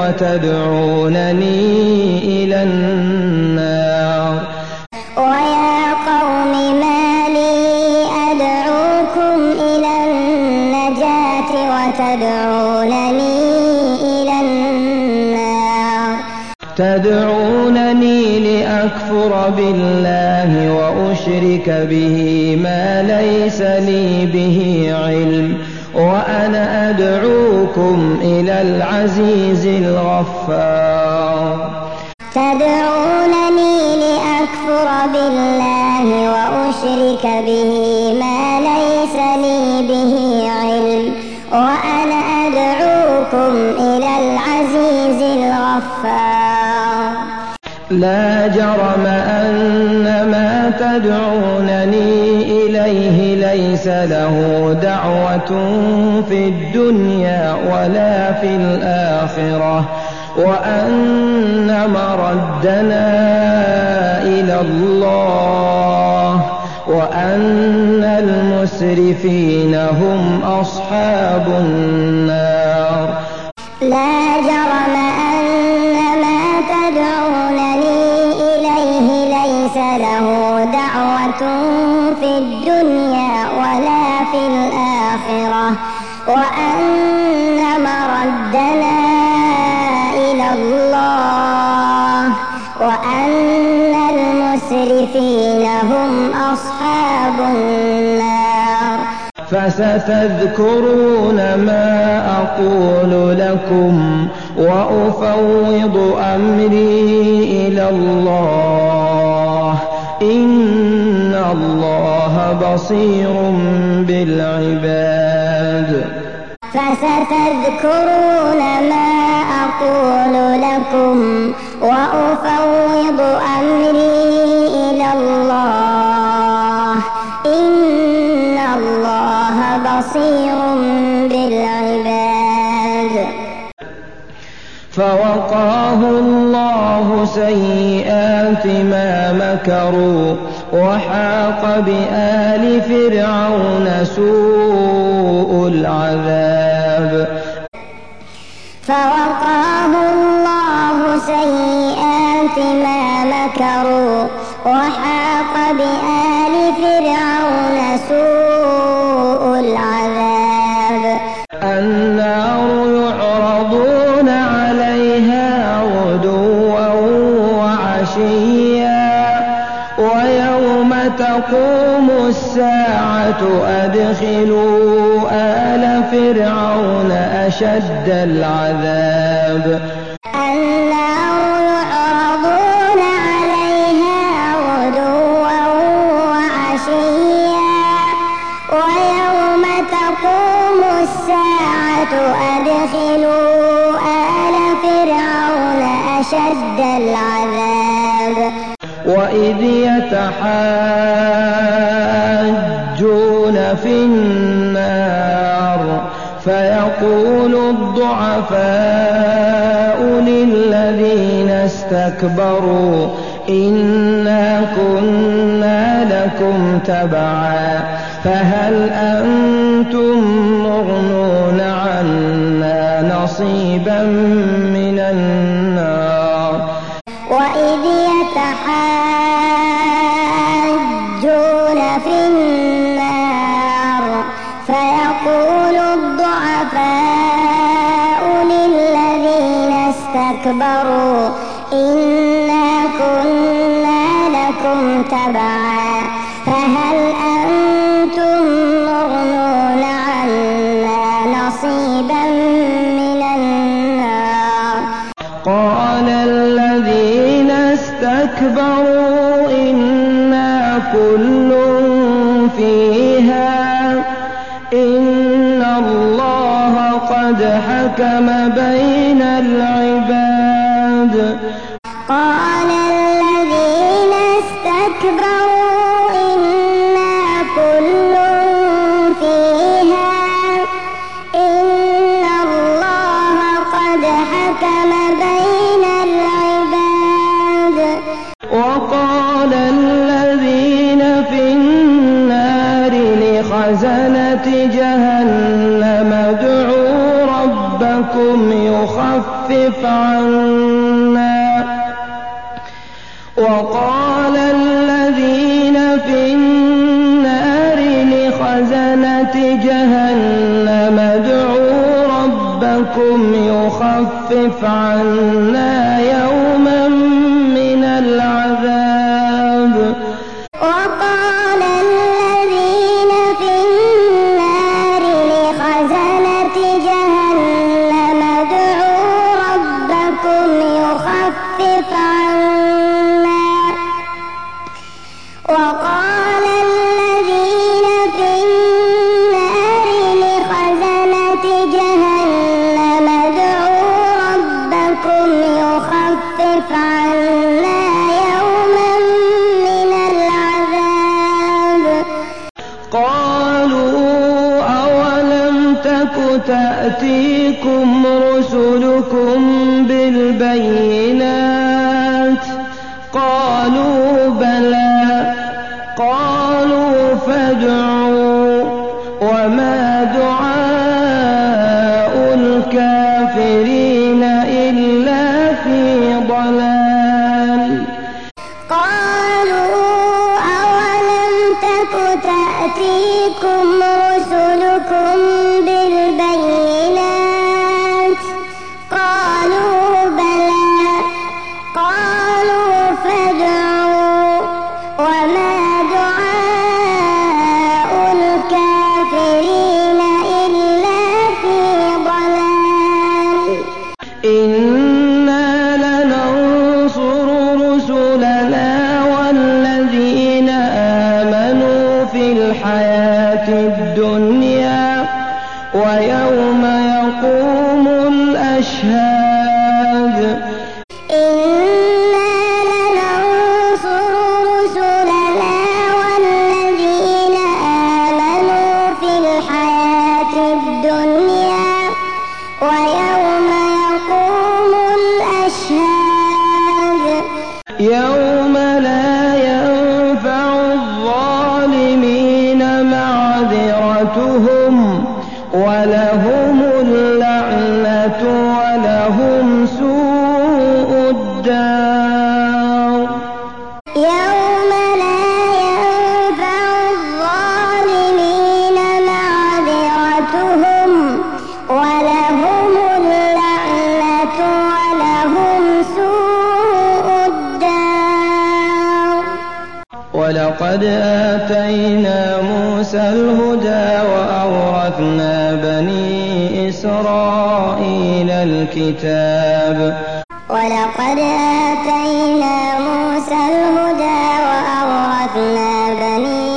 تدعونني إلى النار ويا قوم ما لي أدعوكم إلى النجاة وتدعونني إلى النار تدعونني لأكفر بالله وأشرك به ما ليس لي به علم وأنا أدعوكم إلى العزيز الغفار تدعونني لأكفر بالله وأشرك به ما ليس لي به علم وأنا أدعوكم إلى العزيز الغفار لا جرم أن ما تدعونني إليه ليس له دعوة في الدنيا ولا في الآخرة وأن مردنا إلى الله وأن المسرفين هم أصحاب النار لا جرم أن ما تدعونني إليه ليس له دعوة في الدنيا ولا في الآخرة وأن مردنا إلى الله وأن المسرفين هم أصحاب النار فستذكرون ما أقول لكم وأفوض أمري إلى الله إن الله بصير بالعباد فستذكرون ما أقول لكم وأفوض أمري إلى الله إن الله بصير بالعباد فوقاه الله سيئات ما مكروا وحاق بآل فرعون سوء العذاب فوقاه الله سيئات ما مكروا وحاق بآل فرعون سوء العذاب النار يعرضون عليها غدوا وعشيا ويوم تقوم الساعة أدخلوا آل فرعون أشد العذاب النار يعرضون عليها غدوا وعشيا ويوم تقوم الساعة أدخلوا آل فرعون أشد العذاب وإذ يتحاجون في النار فيقول الضعفاء للذين استكبروا إنا كنا لكم تبعا فهل أنتم مغنون عنا نصيبا من النار وإذ يتحاجون في النار فيقول الضعفاء للذين استكبروا إنا كنا لكم تبعا فهل أنتم مغنون عنا نصيبا من النار قال الذين استكبروا إنا كل فيها إن الله قد حكم بين العباد قال الذين استكبروا إنا كل فيها إن الله قد حكم بين العباد وقال الذين في النار لخزنة جهنم ادعوا ربكم ربكم يخفف عنا. وقال الذين في النار لخزنة جهنم ادعوا ربكم يخفف عنا يوما من العذاب. وقال الذين في النار لخزنة جهنم ادعوا ربكم يخفف عنا. وقال الذين في النار لخزنة جهنم ادعوا ربكم يخفف عنا يوما من العذاب. قالوا أولم تك تأتيكم رسلكم بالبينات؟ قالوا بلى. قالوا فادعوا. وما دعاء الكافرين إلا في ضلال. قالوا أولم تك تأتيكم رسلكم بالبينات؟ قالوا بلى. قالوا فادعوا. وما دعاء الكافرين إلا في ضلال. إنا لننصر رسلنا والذين آمنوا في الحياة الدنيا ويوم يقوم الأشهاد. إنا لننصر رسلنا والذين آمنوا في الحياة الدنيا ويوم يقوم الأشهاد. يوم لا ينفع الظالمين معذرتهم ولهم اللعنة ولهم سوء الدار. يوم لا ينفع الظالمين معذرتهم ولهم اللعنة ولهم سوء الدار. ولقد آتينا موسى الهدى وأورثنا بني إسرائيل الكتاب. ولقد آتينا موسى الهدى وأورثنا بني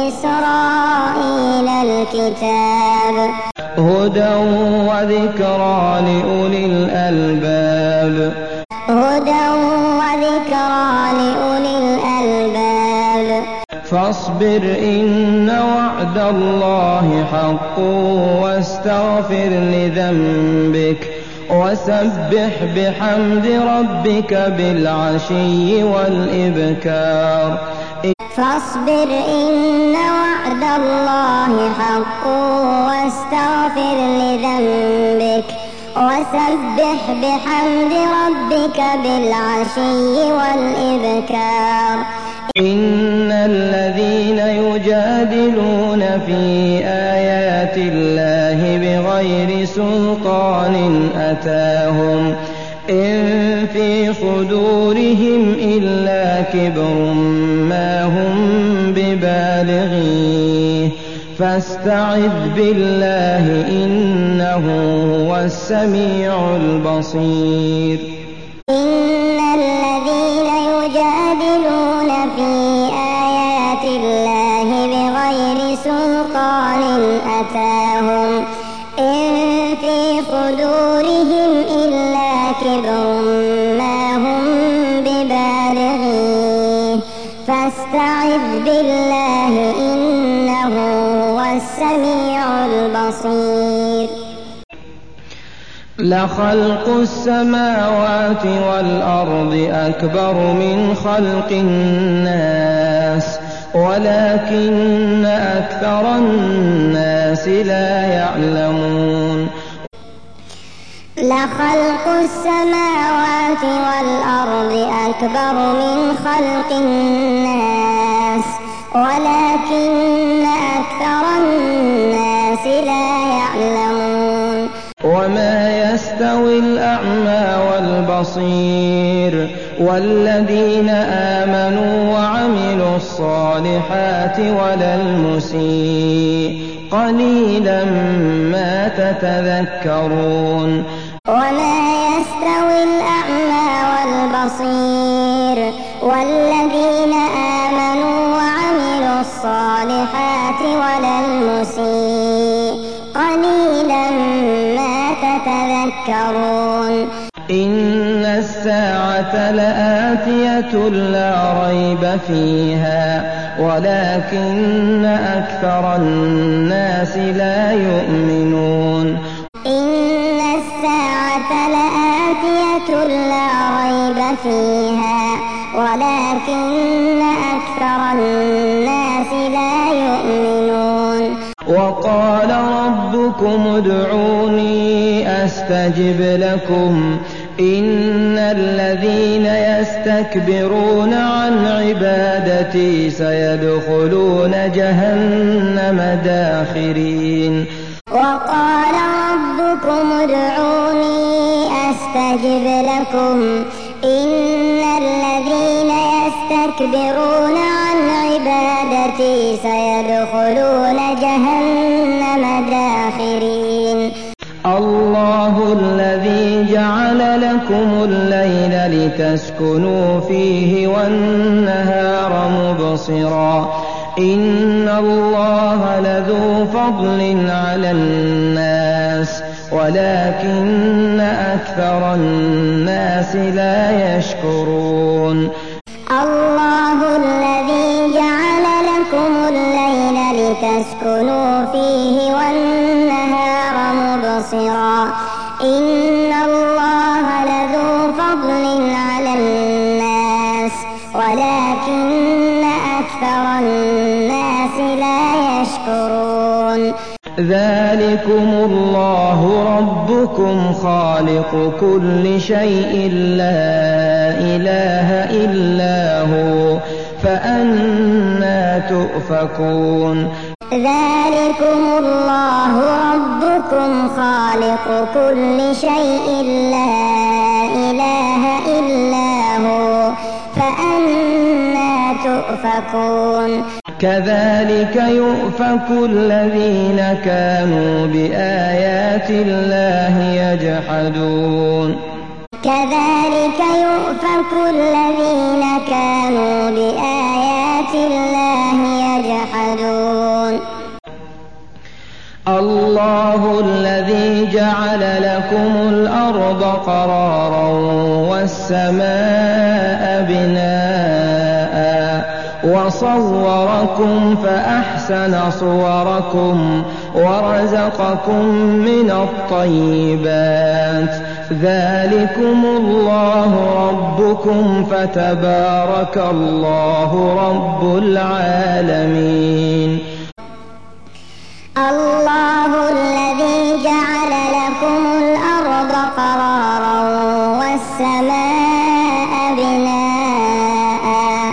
إسرائيل الكتاب. هدى وذكرى لأولي الألباب. هدى وذكرى لأولي الألباب. فاصبر إن وعد الله حق واستغفر لذنبك وسبح بحمد ربك بالعشي والإبكار. فاصبر إن وعد الله حق واستغفر لذنبك وسبح بحمد ربك بالعشي والإبكار. إن الذين يجادلون في آيات الله بغير سلطان أتاهم إن في صدورهم إلا كبر ما هم ببالغيه فاستعذ بالله إنه هو السميع البصير. إن الذين يجادلون في آيات الله بغير سلطان أتاهم إن في صدورهم إلا كبر ما هم ببالغيه فاستعذ بالله إنه هو السميع البصير. لخلق السماوات والأرض أكبر من خلق الناس ولكن أكثر الناس لا يعلمون. لخلق السماوات والأرض أكبر من خلق الناس ولكن أكثر الناس لا يعلمون وما يستوي الأعمى والبصير والذين آمنوا وعملوا الصالحات ولا المسيء قليلا ما تتذكرون وما يستوي الأعمى والبصير والذين آمنوا وعملوا الصالحات ولا المسيء قليلا ما تتذكرون إن الساعة لآتية لا ريب فيها ولكن أكثر الناس لا يؤمنون إن الساعة لآتية لا ريب فيها ولكن أكثر الناس لا يؤمنون وقال ربكم ادعوني أستجب لكم إن الذين يستكبرون عن عبادتي سيدخلون جهنم داخرين وقال ربكم ادعوني أستجب لكم إن الذين يستكبرون عن عبادتي سيدخلون جهنم داخرين الله الذي جعل لكم الليل لتسكنوا فيه والنهار مبصرا إن الله لذو فضل على الناس ولكن أكثر الناس لا يشكرون الله الذي جعل لكم الليل لتسكنوا فيه والنهار مبصرا إن الله لذو فضل على الناس ولكن أكثر الناس لا يشكرون ذلكم الله ربكم خالق كل شيء لا إله إلا هو فأنى تؤفكون ذلكم الله ربكم خالق كل شيء لا إله إلا هو فأنى تؤفكون كذلك يؤفك الذين كانوا بآيات الله يجحدون كذلك يؤفك الذين كانوا بآيات الله يجحدون الله الذي جعل لكم الأرض قرارا والسماء بناء وصوركم فأحسن صوركم ورزقكم من الطيبات ذلكم الله ربكم فتبارك الله رب العالمين الله الذي جعل لكم الأرض قرارا والسماء بناء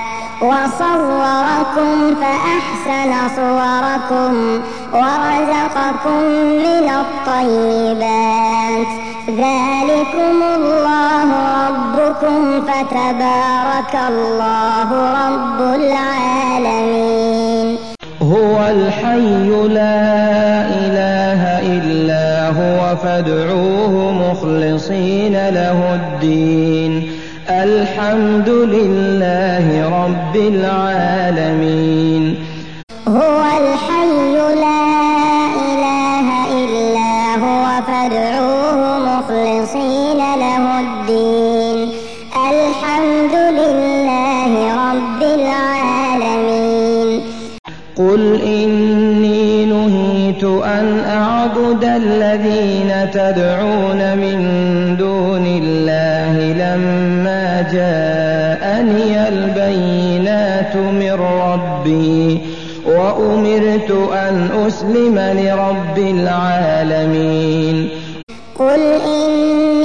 وصوركم فأحسن صوركم ورزقكم من الطيبات ذلكم الله ربكم فتبارك الله رب العالمين هو الحي لا إله إلا هو فادعوه مخلصين له الدين الحمد لله رب العالمين هو الحي لا إله إلا هو فادعوه مخلصين له الدين الحمد لله رب العالمين قل إني نهيت أن أعبد الذين تدعون من دون الله لما جاءني البينات من ربي وأمرت أن أسلم لرب العالمين قل إني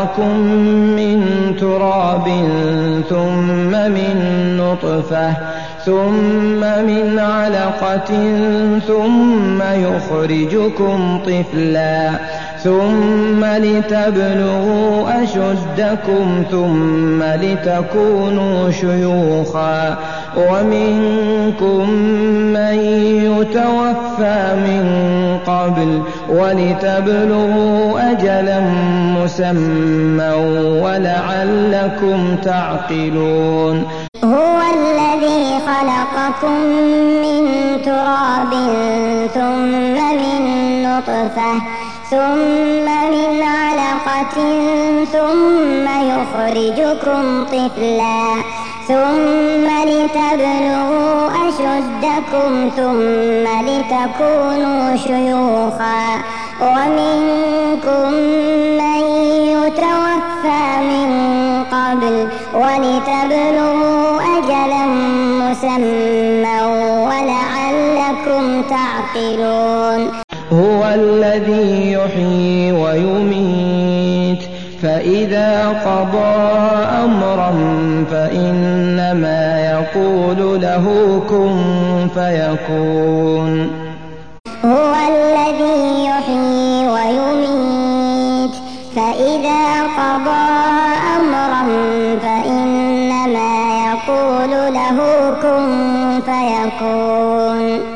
خلقكم من تراب ثم من نطفة ثم من علقة ثم يخرجكم طفلا ثم لتبلغوا أشدكم ثم لتكونوا شيوخا ومنكم من يتوفى من قبل ولتبلغوا أجلا مسمى ولعلكم تعقلون. هو الذي خلقكم من تراب ثم من نطفة ثم من علقة ثم يخرجكم طفلا ثم لتبلغوا أشدكم ثم لتكونوا شيوخا ومنكم من يتوفى من قبل ولتبلغوا أجلا مسمى ولعلكم تعقلون. هو الذي يحيي ويميت فإذا قضى أمرا فإنما يقول له كن فيكون. هو الذي يحيي ويميت فإذا قضى أمرا فإنما يقول له كن فيكون.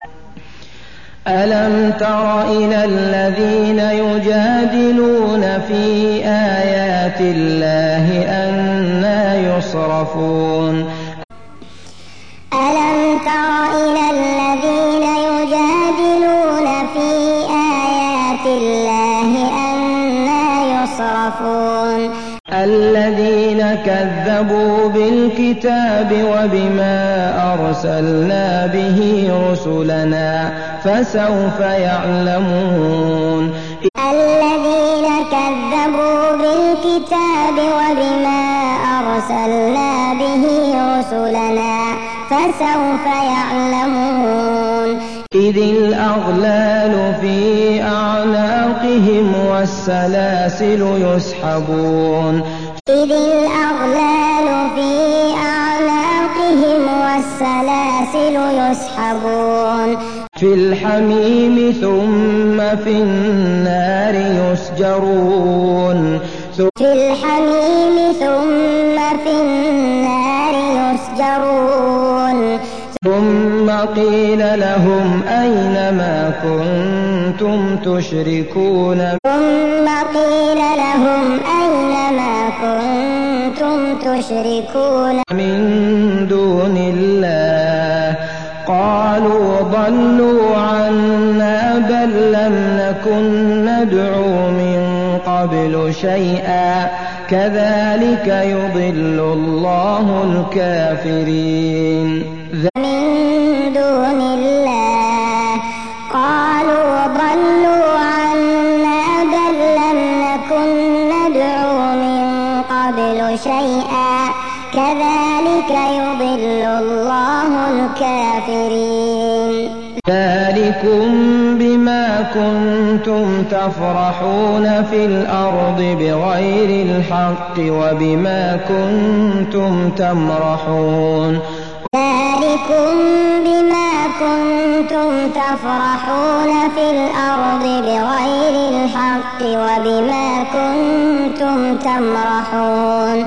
ألم تر إلى الذين يجادلون في آيات الله أنى يصرفون. ألم تر إلى الذين يجادلون في آيات الله أنى يصرفون. الذين كذبوا بالكتاب وبما أرسلنا به رسلنا فسوف يعلمون. الذين كذبوا بالكتاب وبما أرسلنا به رسلنا فسوف يعلمون. إذ الأغلال في أعناقهم والسلاسل يسحبون. إذ الأغلال في أعناقهم والسلاسل يسحبون. في الحميم ثم في النار يسجرون. في الحميم ثم في النار يسجرون. ثم قيل لهم أين ما كنتم تشركون. ثم قيل لهم أين ما كنتم تشركون من دون الله قالوا ضلوا عنا بل لم نكن ندعو من قبل شيئا كذلك يضل الله الكافرين. من دون الله قالوا ضلوا عنا بل لم نكن ندعو من قبل شيئا كذلك يضل الله الكافرين. ذلكم بما كنتم تفرحون في الأرض بغير الحق وبما كنتم تمرحون. ذلكم بما كنتم تفرحون في الأرض بغير الحق وبما كنتم تمرحون.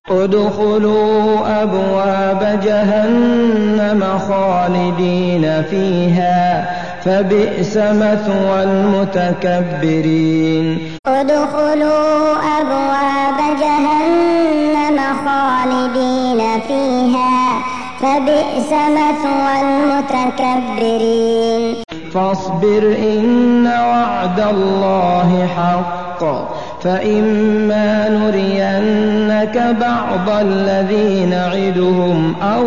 ادخلوا أبواب جهنم خالدين فيها فبئس مثوى المتكبرين. ادخلوا أبواب جهنم خالدين فيها فبئس مثوى المتكبرين. فاصبر إن وعد الله حق فإما نرينك بعض الذي نعدهم أو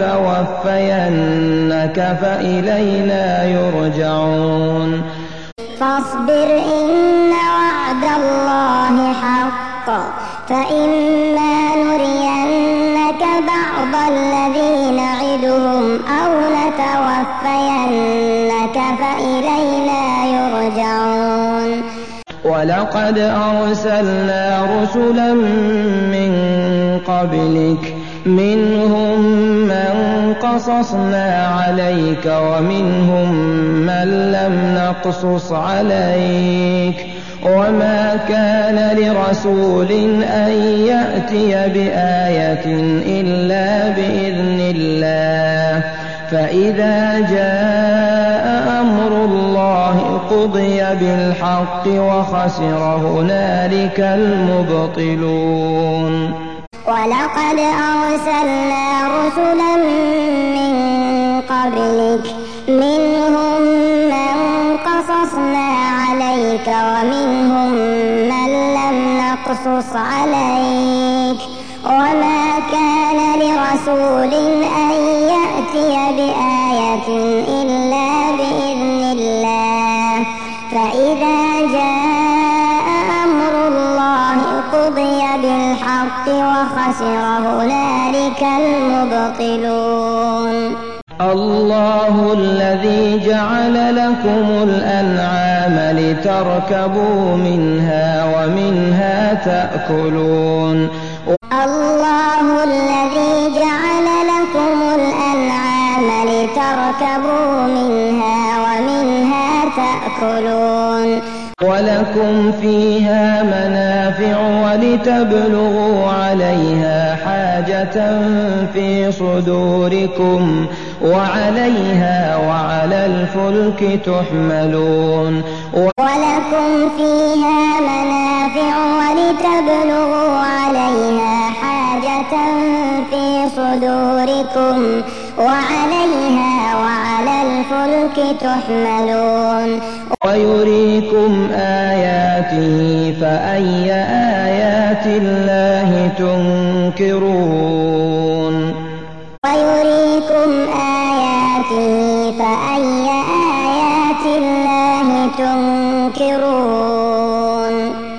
نتوفينك فإلينا يرجعون. فاصبر إن وعد الله حق فإما نرينك بعض الذي نعدهم أو نتوفينك فإلينا يرجعون. وَلَقَدْ أَرْسَلْنَا رُسُلًا مِّن قَبْلِكَ مِنْهُم مَّن قَصَصْنَا عَلَيْكَ وَمِنْهُم مَّن لَّمْ نَقْصُصْ عَلَيْكَ ۗ وَمَا كَانَ لِرَسُولٍ أَن يَأْتِيَ بِآيَةٍ إِلَّا بِإِذْنِ اللَّهِ ۚ فَإِذَا جَاءَ أَمْرُ اللَّهِ قُضِيَ بِالْحَقِّ وَخَسِرَ هُنَالِكَ الْمُبْطِلُونَ. وَلَقَدْ أَرْسَلْنَا رُسُلًا مِّن قَبْلِكَ مِنْهُم مَّن قَصَصْنَا عَلَيْكَ وَمِنْهُم مَّن لَّمْ نَقْصُصْ عَلَيْكَ ۗ وَمَا كَانَ لِرَسُولٍ أَن يَأْتِيَ بِآيَةٍ إِلَّا بِإِذْنِ اللَّهِ ۚ فَإِذَا جَاءَ أَمْرُ اللَّهِ قُضِيَ بِالْحَقِّ وَخَسِرَ هُنَالِكَ الْمُبْطِلُونَ. اللَّهُ الَّذِي جَعَلَ لَكُمُ الْأَنْعَامَ لِتَرْكَبُوا مِنْهَا وَمِنْهَا تَأْكُلُونَ. اللَّهُ الَّذِي جَعَلَ لَكُمُ الْأَنْعَامَ لِتَرْكَبُوا مِنْهَا وَمِنْهَا تَأْكُلُونَ. وَلَكُمْ فِيهَا مَنَافِعُ وَلِتَبْلُغُوا عَلَيْهَا حَاجَةً فِي صُدُورِكُمْ وَعَلَيْهَا وَعَلَى الْفُلْكِ تُحْمَلُونَ. وَلَكُمْ فِيهَا مَنَافِعُ وَلِتَبْلُغُوا عَلَيْهَا حَاجَةً فِي صُدُورِكُمْ وَعَلَيْهَا وَعَلَى الْفُلْكِ تُحْمَلُونَ. وَيُرِيكُمْ آيَاتِهِ فَأَيَّ آيَاتِ اللَّهِ تُنكِرُونَ. وَيُرِيكُمْ آيَاتِهِ فَأَيَّ آيَاتِ اللَّهِ تُنكِرُونَ.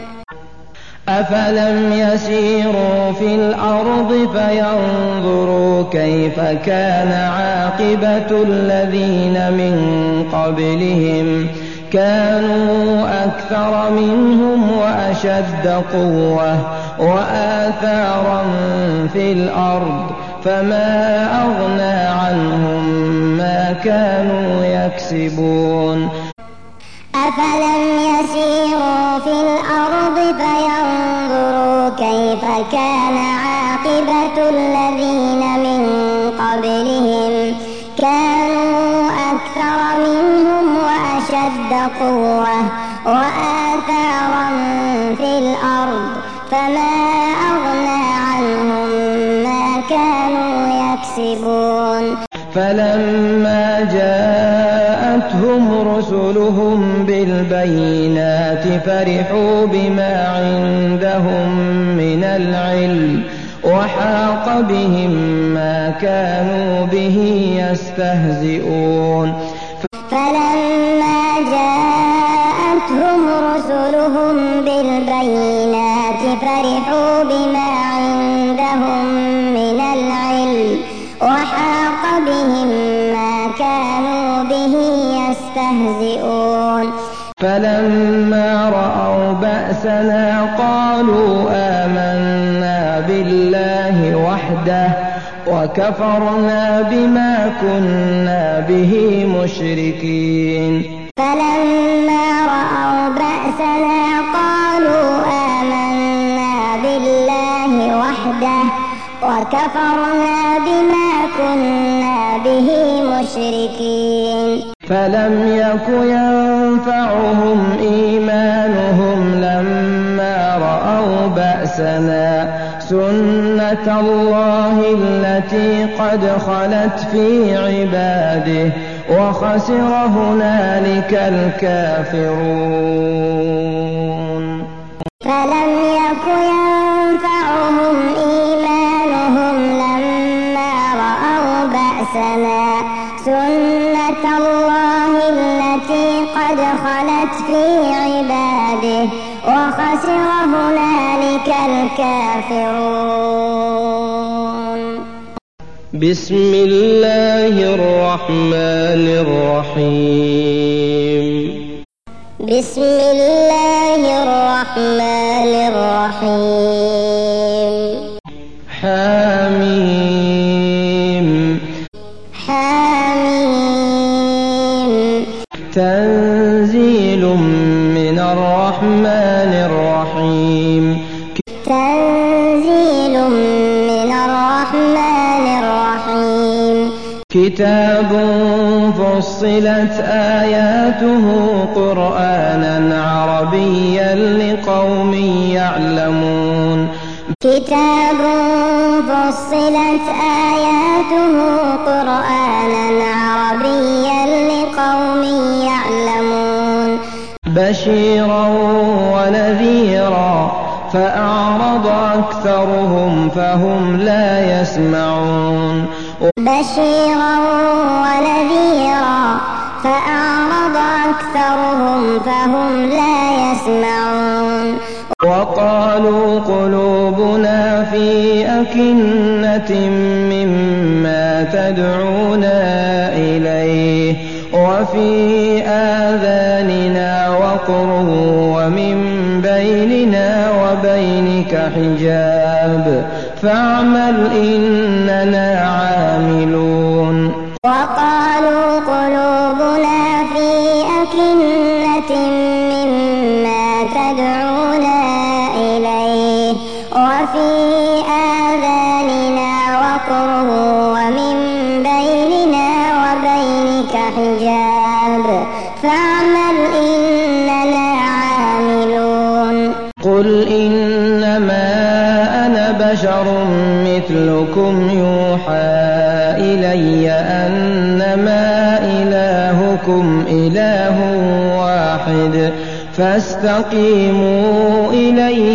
أَفَلَمْ يَسِيرُوا فِي الْأَرْضِ فَيَنظُرُوا كَيْفَ كَانَ عَاقِبَةُ الَّذِينَ مِن قَبْلِهِمْ ۚ كَانُوا أَكْثَرَ مِنْهُمْ وَأَشَدَّ قُوَّةً وَآثَارًا فِي الْأَرْضِ فَمَا أَغْنَىٰ عَنْهُم مَّا كَانُوا يَكْسِبُونَ. أَفَلَمْ يَسِيرُوا فِي الْأَرْضِ فَيَنظُرُوا كَيْفَ كَانَ عَاقِبَةُ الَّذِينَ مِن قَبْلِهِمْ ۚ كَانُوا أَكْثَرَ مِنْهُمْ وَأَشَدَّ قُوَّةً وَآثَارًا فِي الْأَرْضِ فَمَا أَغْنَىٰ عَنْهُم مَّا كَانُوا يَكْسِبُونَ. فَلَمَّا جَاءَتْهُمْ رُسُلُهُم بِالْبَيِّنَاتِ فَرِحُوا بِمَا عِندَهُم مِّنَ الْعِلْمِ وَحَاقَ بِهِم مَّا كَانُوا بِهِ يَسْتَهْزِئُونَ. فَلَمَّا جَاءَتْهُمْ رُسُلُهُم بِالْبَيِّنَاتِ فَرِحُوا بِمَا عِندَهُم مِّنَ الْعِلْمِ وَحَاقَ بِهِم مَّا كَانُوا بِهِ يَسْتَهْزِئُونَ. فَلَمَّا رَأَوْا بَأْسَنَا قَالُوا آمَنَّا بِاللَّهِ وَحْدَهُ وَكَفَرْنَا بِمَا كُنَّا بِهِ مُشْرِكِينَ. فَلَمَّا رَأَوْا بَأْسَنَا قَالُوا آمَنَّا بِاللَّهِ وَحْدَهُ وَكَفَرْنَا بِمَا كُنَّا بِهِ مُشْرِكِينَ. فَلَمْ يَكُ يَنفَعُهُمْ إِيمَانُهُمْ لَمَّا رَأَوْا بَأْسَنَا ۖ سُنَّتَ اللَّهِ الَّتِي قَدْ خَلَتْ فِي عِبَادِهِ ۖ وَخَسِرَ هُنَالِكَ الْكَافِرُونَ. فَلَمْ يَكُ يَنفَعُهُمْ إِيمَانُهُمْ لَمَّا رَأَوْا بَأْسَنَا ۖ سُنَّتَ اللَّهِ الَّتِي قَدْ خَلَتْ فِي عِبَادِهِ ۖ وَخَسِرَ هُنَالِكَ الْكَافِرُونَ. بسم الله الرحمن الرحيم. بسم الله الرحمن الرحيم حميم حميم تنزيل من الرحمن الرحيم تنزيل من الرحمن الرحيم كتاب فصلت آياته قرآنا عربيا لقوم يعلمون كتاب فصلت آياته قرآنا عربيا لقوم يعلمون بشيرا ونذيرا فأعرض أكثرهم فهم لا يسمعون بشيرا ونذيرا فأعرض أكثرهم فهم لا يسمعون وقالوا قلوبنا في أكنة مما تدعونا إليه وفي آذاننا وقر ومن بيننا وبينك حجاب فاعمل إننا عاملون وقالوا قلوبنا في أكنة مما تدعونا إليه وفي آذاننا وقر ومن بيننا وبينك حجاب فاعمل إننا عاملون قل إنما أنا بشر مثلكم يوحى إلي أنما إلهكم إله واحد فاستقيموا إليه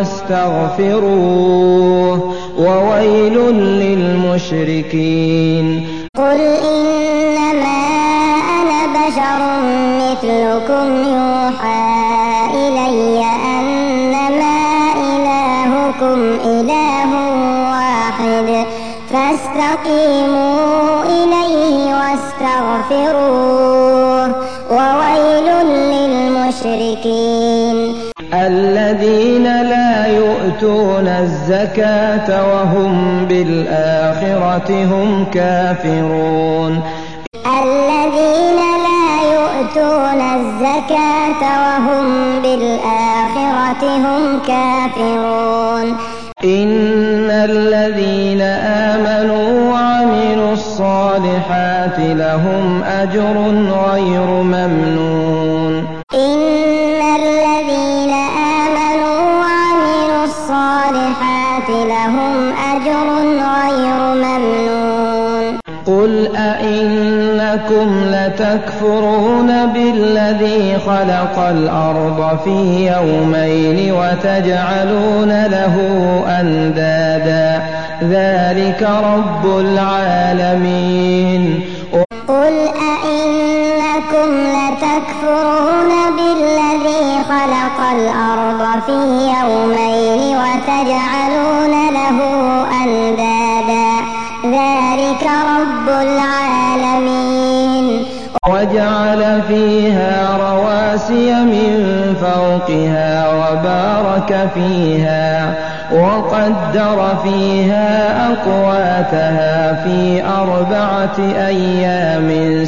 واستغفروه وويل للمشركين قل إنما أنا بشر مثلكم يوحى إلي أنما إلهكم إله واحد فاستقيموا إليه واستغفروه وويل للمشركين الذين لا يؤتون الزكاة وهم بالآخرة هم كافرون الذين لا يؤتون الزكاة وهم بالآخرة هم كافرون إن الذين آمنوا وعملوا الصالحات لهم أجر غير ممنون إن الذين آمنوا وعملوا الصالحات لهم أجر غير ممنون قل أئنكم لتكفرون بالذي خلق الأرض في يومين وتجعلون له أندادا ذلك رب العالمين قل أئنكم لتكفرون بالذي خلق الأرض في يومين وتجعلون له أندادا ذلك رب العالمين وجعل فيها رواسي من فوقها وبارك فيها وقدر فيها أقواتها في 4 أيام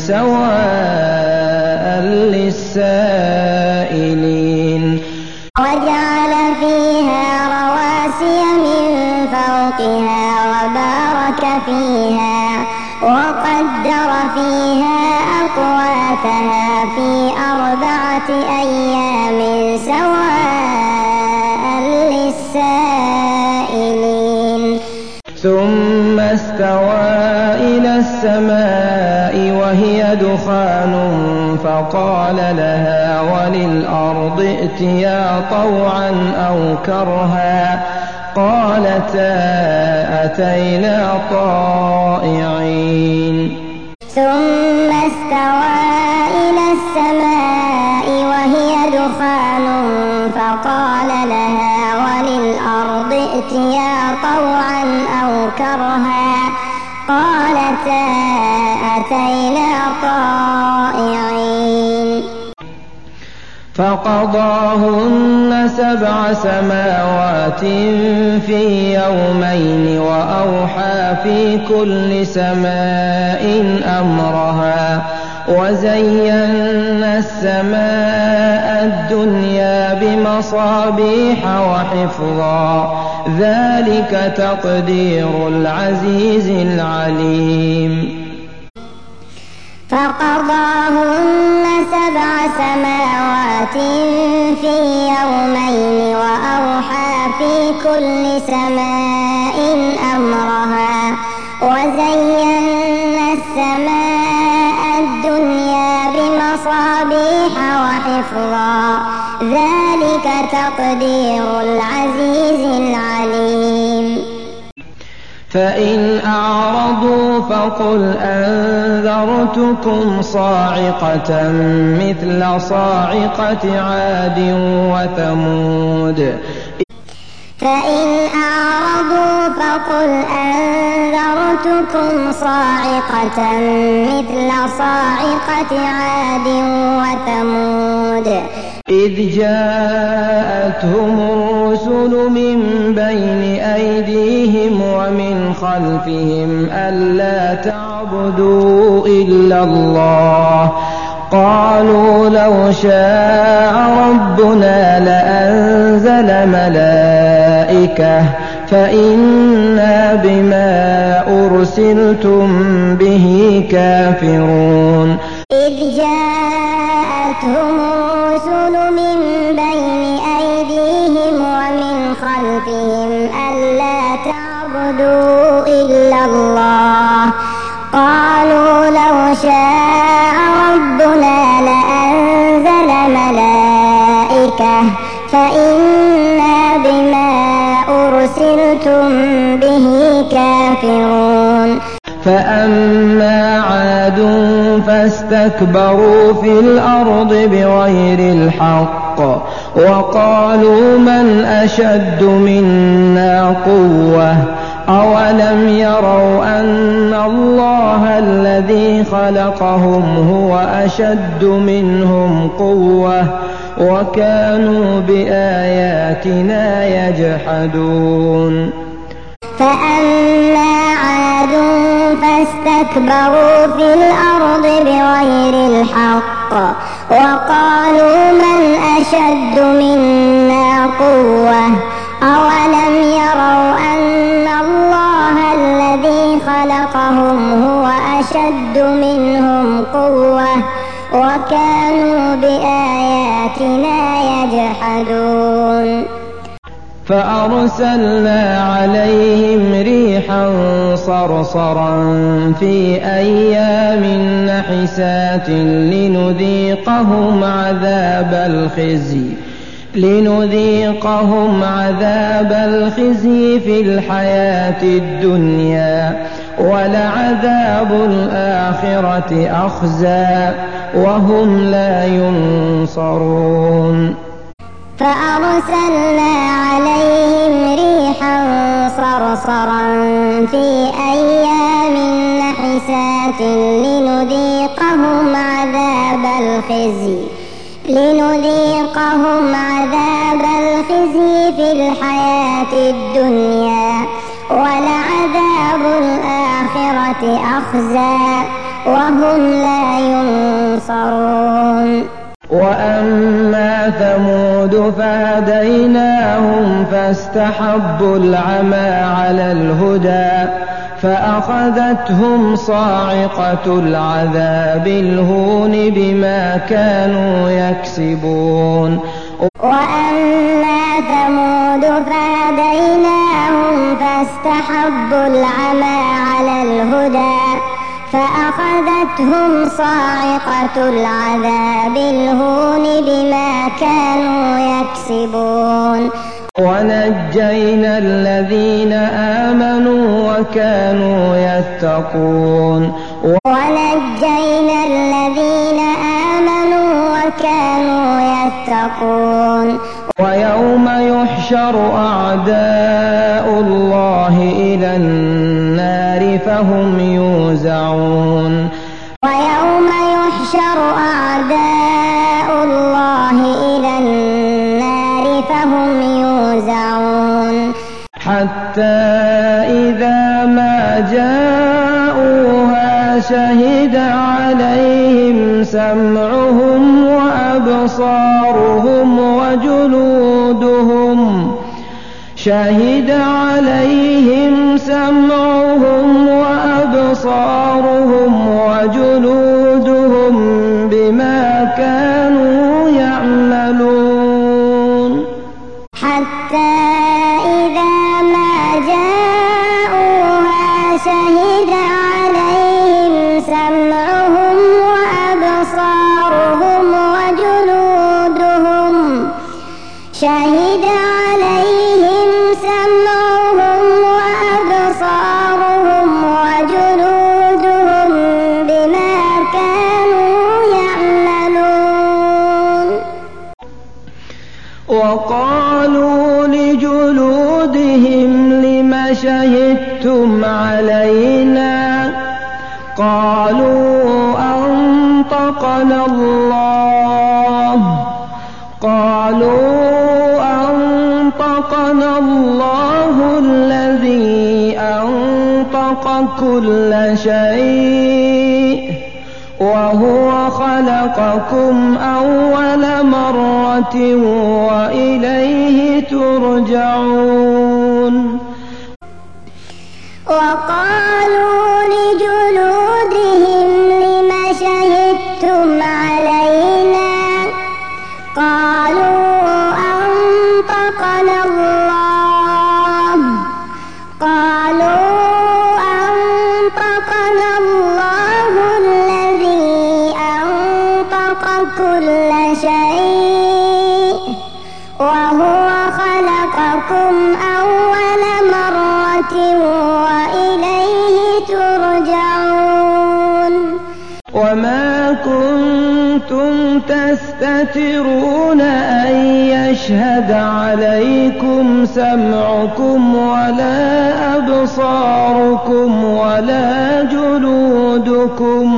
سواء للسائلين وجعل فيها رواسي من فوقها وبارك فيها وقدر فيها أقواتها في 4 أيام سواء للسائلين ثم استوى إلى السماء وهي دخان فقال لها وللأرض ائتيا طوعا أو كرها قالتا أتينا طائعين ثم استوى إلى السماء وهي دخان فقال لها وللأرض ائتيا طوعا أو كرها قالتا أتينا طائعين فقضاهن 7 سماوات في يومين وأوحى في كل سماء أمرها وزينا السماء الدنيا بمصابيح وحفظا ذلك تقدير العزيز العليم فقضاهن 7 سماوات في يومين وأوحى في كل سماء أمرها وزينا السماء الدنيا بمصابيح وحفظا ذلك تقدير العزيز العليم فإن أعرضوا فقل أنذرتكم صاعقة مثل صاعقة عاد وثمود فإن أعرضوا فقل أنذرتكم صاعقة مثل صاعقة عاد وثمود إذ جاءتهم الرسل من بين أيديهم ومن خلفهم ألا تعبدوا إلا الله قالوا لو شاء ربنا لأنزل ملائكة فإنا بما أرسلتم به كافرون إذ جاءتهم الرسل من بين أيديهم ومن خلفهم ألا تعبدوا إلا الله قالوا لو شاء ربنا لأنزل ملائكة فإنا بما أرسلتم به كافرون فأما عاد فاستكبروا في الأرض بغير الحق وقالوا من أشد منا قوة أولم يروا أن الله الذي خلقهم هو أشد منهم قوة وكانوا بآياتنا يجحدون فأما عاد فاستكبروا في الأرض بغير الحق وقالوا من أشد منا قوة أولم يروا أن الله الذي خلقهم هو أشد منهم قوة وكانوا بآياتنا يجحدون فأرسلنا عليهم ريحا صرصرا في أيام نحسات لنذيقهم عذاب الخزي في الحياة الدنيا ولعذاب الآخرة أخزى وهم لا ينصرون فأرسلنا عليهم ريحا صرصرا في أيام نحسات لنذيقهم عذاب الخزي في الحياة الدنيا ولعذاب الآخرة أخزى وهم لا ينصرون وأما ثمود فهديناهم فاستحبوا العمى على الهدى فأخذتهم صاعقة العذاب الهون بما كانوا يكسبون وأما ثمود فهديناهم فاستحبوا العمى على الهدى فأخذتهم صاعقة العذاب الهون بما كانوا يكسبون ونجينا الذين آمنوا وكانوا يتقون ويوم يحشر أعداء الله إلى النار فهم يوزعون ويوم يحشر أعداء الله حتى إذا ما جاءوها شهد عليهم سمعهم وأبصارهم وجلودهم بما كانوا يعملون حتى إذا ما جاءوها شهد عليهم سمعهم وأبصارهم وجلودهم بما كانوا يعملون. وقالوا لجلودهم لم شهدتم علينا قالوا أنطقنا الله الذي أنطق كل شيء وهو خلقكم أول مرة وإليه ترجعون. وقالوا لجلودهم لم شهدتم علينا قالوا أنطقنا الله الذي أنطق كل شيء وهو خلقكم أول مرة وإليه ترجعون. وما كنتم تستترون أن يشهد عليكم سمعكم ولا أبصاركم ولا جلودكم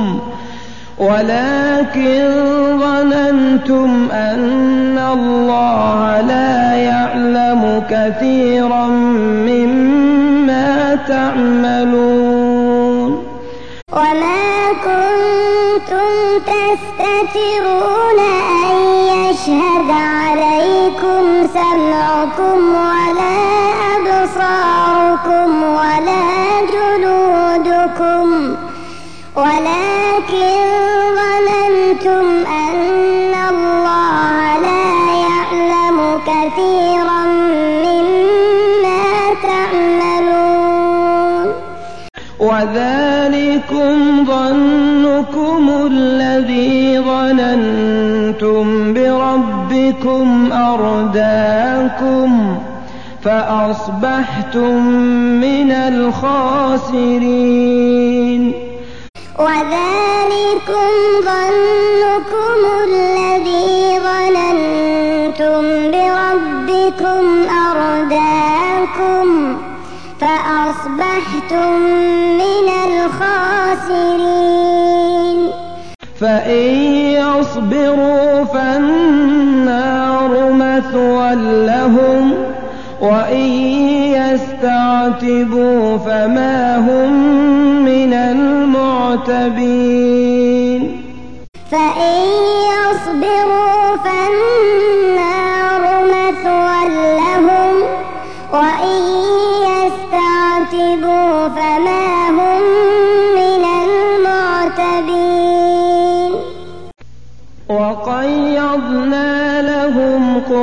ولكن ظننتم أن الله لا يعلم كثيرا مما تعملون. وما كنتم تستترون أن يشهد عليكم سمعكم ولا أبصاركم ولا جلودكم ولكن ظننتم أن الله لا يعلم كثيرا مما تعملون. وذلكم ظنكم الذي ظننتم بربكم أرداكم فأصبحتم من الخاسرين. وذلكم ظنكم الذي ظننتم بربكم أرداكم فأصبحتم من الخاسرين. فإن يصبروا فالنار مثوى لهم وإن يستعتبوا فما هم من المعتبين. فإن يصبروا فالنار مثوى لهم وإن يستعتبوا فما هم من المعتبين. وقيضنا لهم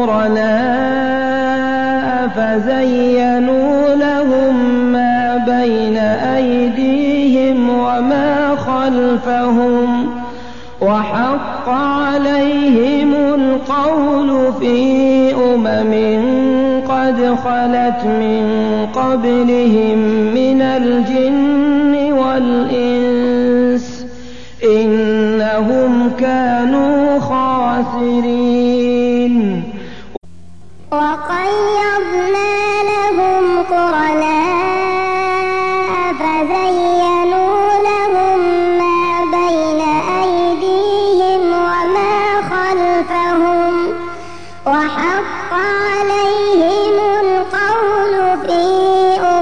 قرناء فزينوا لهم ما بين أيديهم وما خلفهم وحق عليهم القول في قد خلت من قبلهم من الجن والإنس إنهم كانوا خاسرين. وقيضنا لهم قرناء فزينوا لهم ما بين أيديهم وما خلفهم وحق عليهم القول في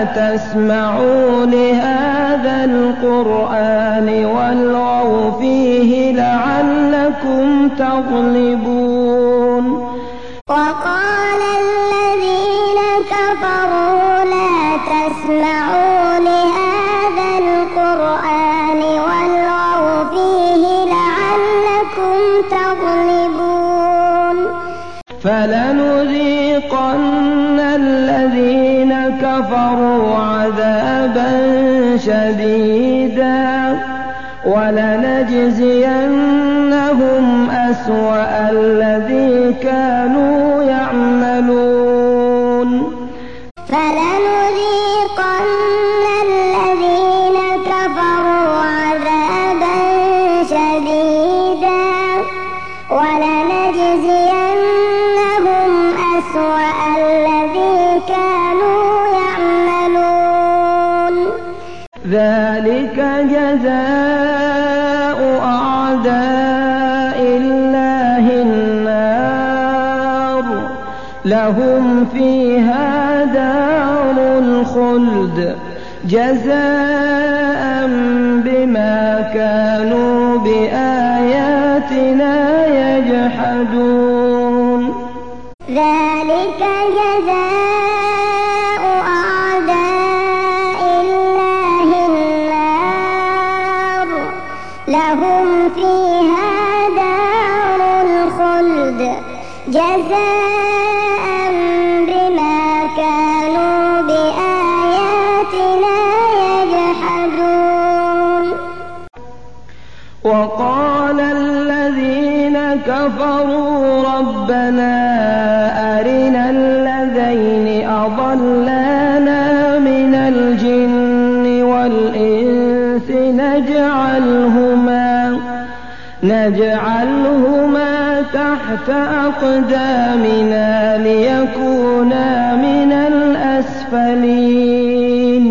تسمعوا لهذا القرآن والغوا فيه لعلكم تغلبون وقال الذين كفروا لا تسمعوا لهذا القرآن والغوا فيه لعلكم تغلبون فلنذيقن الذين كفروا عذابا شديدا ولنجزينهم أسوأ الذي كانوا يعملون فلنذيقن الذين كفروا عذابا شديدا ولنجزينهم أسوأ الذي كانوا يعملون ذلك جزاء أعداء الله النار لهم فيها دار الخلد جزاء بما كانوا بآياتنا يجحدون ذلك جزاء أعداء الله النار لهم فيها دار الخلد جزاء بما كانوا بآياتنا يجحدون وقال الذين كفروا ربنا أرنا الذين أضلانا من الجن والإنس نجعلهما تحت أقدامنا ليكونا من الأسفلين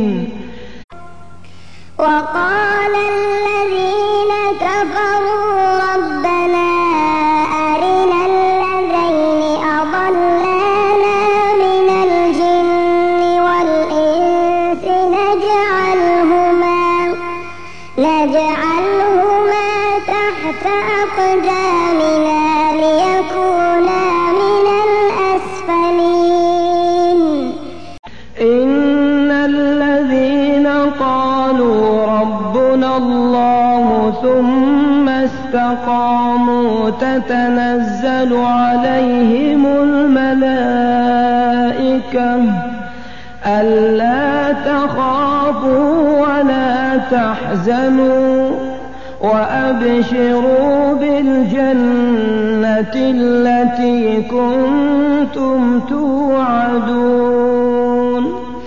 وقال الذين كفروا ربنا أرنا الذين أضلانا من الجن والإنس نجعلهما تحت أقدامنا ليكونا من الأسفلين إن الذين قالوا ربنا الله ثم استقاموا تتنزل عليهم الملائكة ألا تخافوا ولا تحزنوا وأبشروا بالجنة التي كنتم توعدون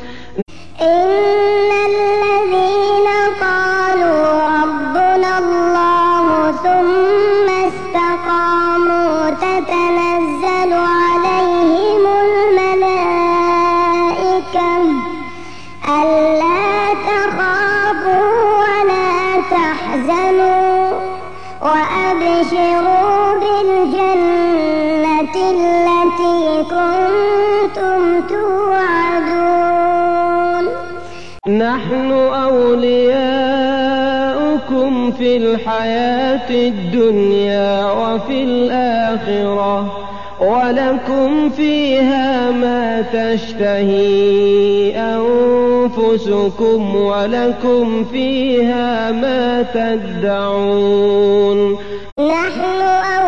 إن الذين قالوا ربنا الله ثم استقاموا تتنزل عليهم الملائكة ألا تخافوا ولا تحزنوا وأبشروا بالجنة التي كنتم توعدون نحن أولياؤكم في الحياة الدنيا وفي الآخرة ولكم فيها ما تشتهي أنفسكم ولكم فيها ما تدعون نحن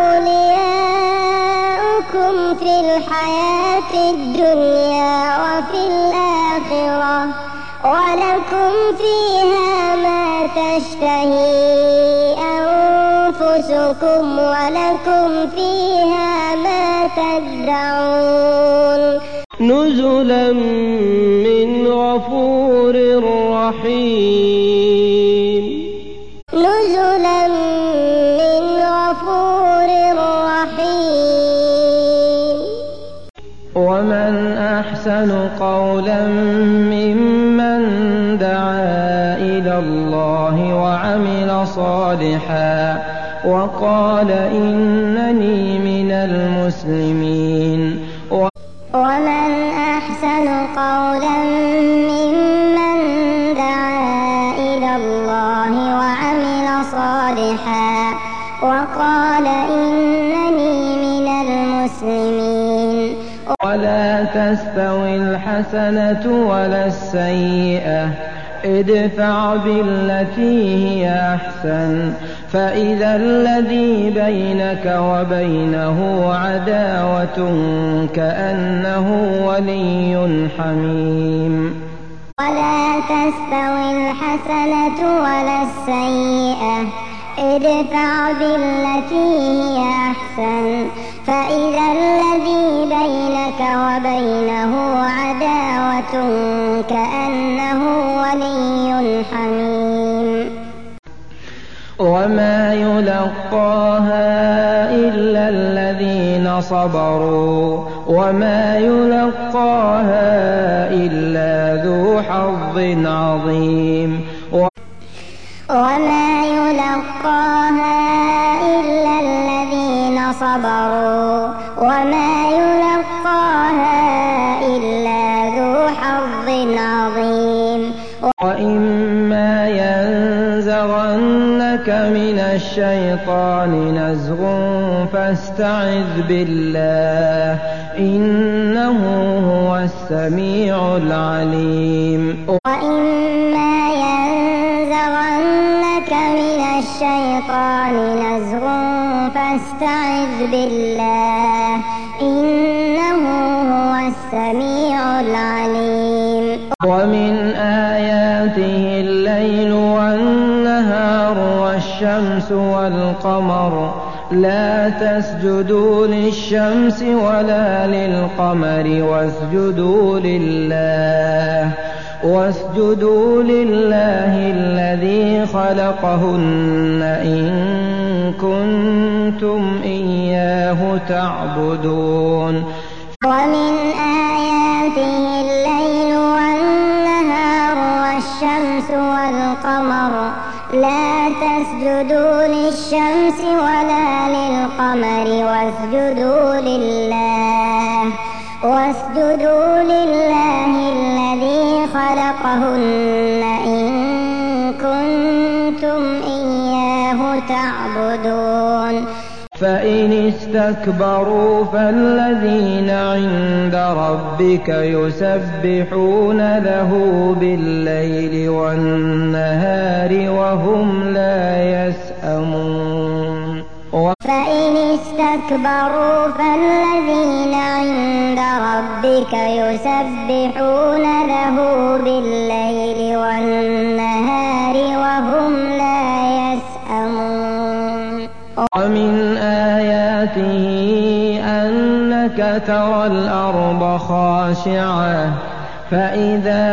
أولياؤكم في الحياة الدنيا وفي الآخرة ولكم فيها ما تشتهي أنفسكم ولكم فيها ما تدعون نزلا من غفور رحيم نزلا من غفور رحيم ومن أحسن قولا ممن دعا إلى الله وعمل صالحا وقال إنني من المسلمين ومن أحسن قولا ممن وقال إنني من المسلمين. ولا تستوي الحسنة ولا السيئة، ادفع بالتي هي أحسن، فإذا الذي بينك وبينه عداوة كأنه ولي حميم. ولا تستوي الحسنة ولا السيئة، ادفع بالتي هي أحسن، فإذا الذي بينك وبينه عداوة كأنه ولي حميم. وما يلقاها إلا الذين صبروا وما يلقاها إلا ذو حظ عظيم. وما يلقاها إلا الذين صبروا وما يلقاها إلا ذو حظ عظيم. وإما ينزغنك من الشيطان نزغ فاستعذ بالله إنه هو السميع العليم. وإما ينزغنك من الشيطان نزغ فاستعذ بالله إنه هو السميع العليم. ومن آياته الليل والنهار والشمس والقمر لا تسجدوا للشمس ولا للقمر واسجدوا لله الذي خلقهن إن كنتم إياه تعبدون. ومن آياته الليل والنهار والشمس والقمر لا تسجدوا للشمس ولا للقمر واسجدوا لله الذي خلقهن إن كنتم إياه تعبدون. فإن استكبروا فالذين عند ربك يسبحون له بالليل والنهار وهم لا يسأمون. فإن استكبروا فالذين عند ربك يسبحون له بالليل والنهار وهم لا يسأمون. ومن آياته أنك ترى الأرض خاشعة فإذا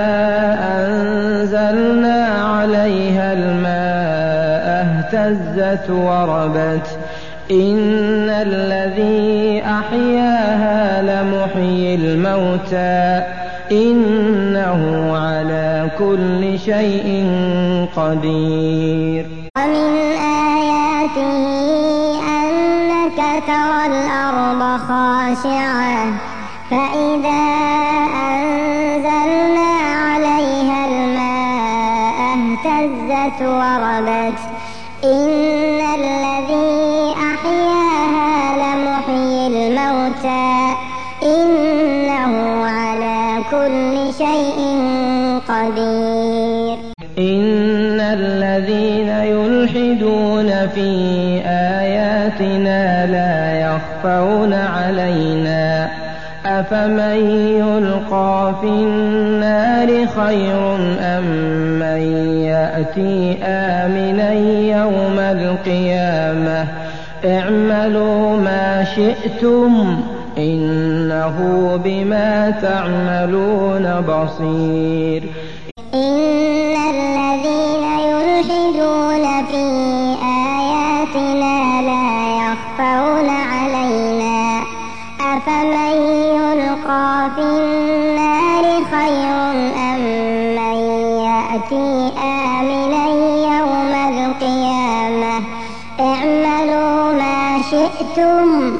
أنزلنا عليها الماء اهتزت وربت إن الذي أحياها لمحيي الموتى إنه على كل شيء قدير. ومن آياته أنك ترى الأرض خاشعة فإذا أنزلنا عليها الماء اهتزت وربت إن الذي أحياها لمحيي الموتى إنه على كل شيء قدير. إن الذين يلحدون في آياتنا لا يخفون علينا أفمن يلقى في النار خير أم من يأتي آمنا يوم القيامة اعملوا ما شئتم إنه بما تعملون بصير. إن الذين يلحدون في آياتنا لا يخفون علينا أفمن يلقى في النار خير أم من يأتي آمنا يوم القيامة اعملوا ما شئتم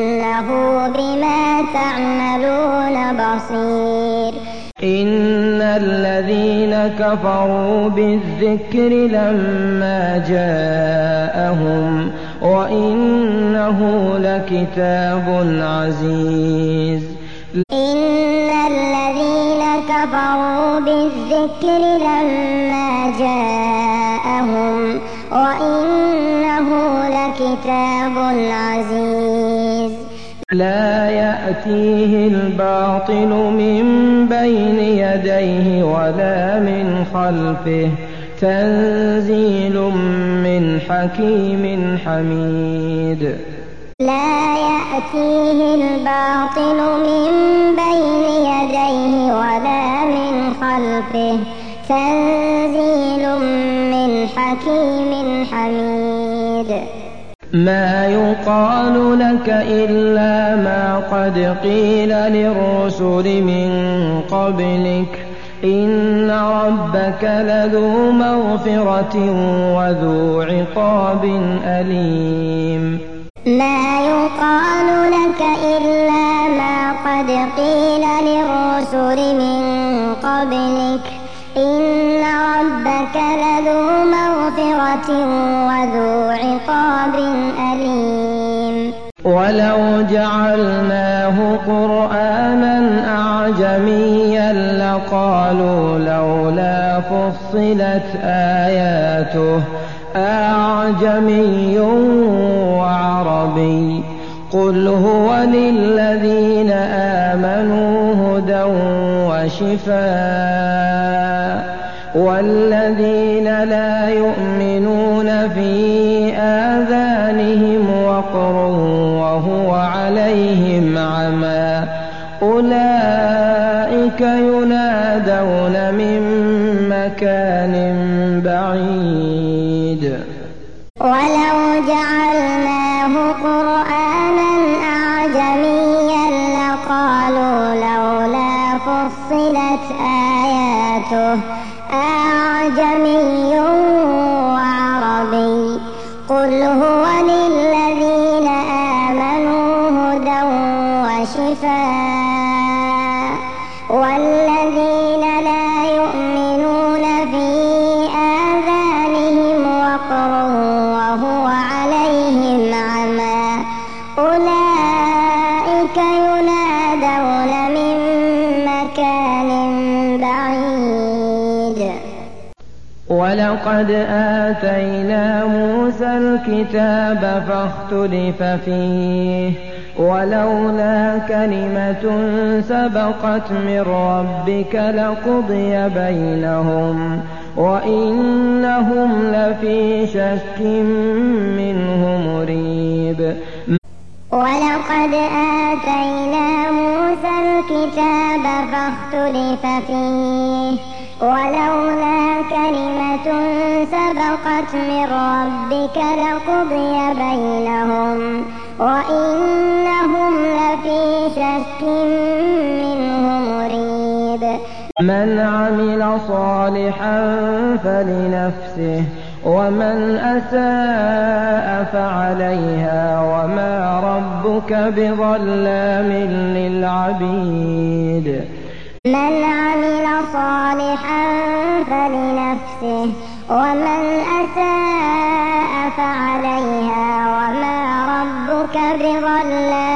إنه بما تعملون بصير. إن الذين كفروا بالذكر لما جاءهم وإنه لكتاب عزيز. إن الذين كفروا بالذكر لما جاءهم وإنه لكتاب عزيز. لا يأتيه الباطل من بين يديه ولا من خلفه تنزيل من حكيم حميد. لا يأتيه الباطل من بين يديه ولا من خلفه تنزيل من حكيم حميد. ما يقال لك إلا ما قد قيل للرسل من قبلك إن ربك لذو مغفرة وذو عقاب أليم. ما يقال لك إلا ما قد قيل للرسل من قبلك إن ربك لذو مغفرة وذو عقاب أليم. ولو جعلناه قرآنا أعجميا لقالوا لولا فصلت آياته أعجمي وعربي قل هو للذين آمنوا هدى وشفاء والذين لا يؤمنون في آذانهم وقر وهو عليهم عمى أولئك ينادون من مكان بعيد. ولو جعلناه قرآنا أعجميا لقالوا لولا فصلت آياته أعجمي وعربي قل هو للذين آمنوا هدى وشفاء والذين لا يؤمنون في آذانهم وقر وهو عليهم عمى أولئك ينادون من مكان بعيد. ولقد آتينا موسى الكتاب فاختلف فيه ولولا كلمة سبقت من ربك لقضي بينهم وإنهم لفي شك منه مريب. ولقد آتينا موسى الكتاب فاختلف فيه ولولا كلمة سبقت من ربك لقضي بينهم وإنهم لفي شك منه مريب. من عمل صالحا فلنفسه ومن أساء فعليها وما ربك بظلام للعبيد. من عمل صالحا فلنفسه ومن أساء فعليها وما ربك بظلام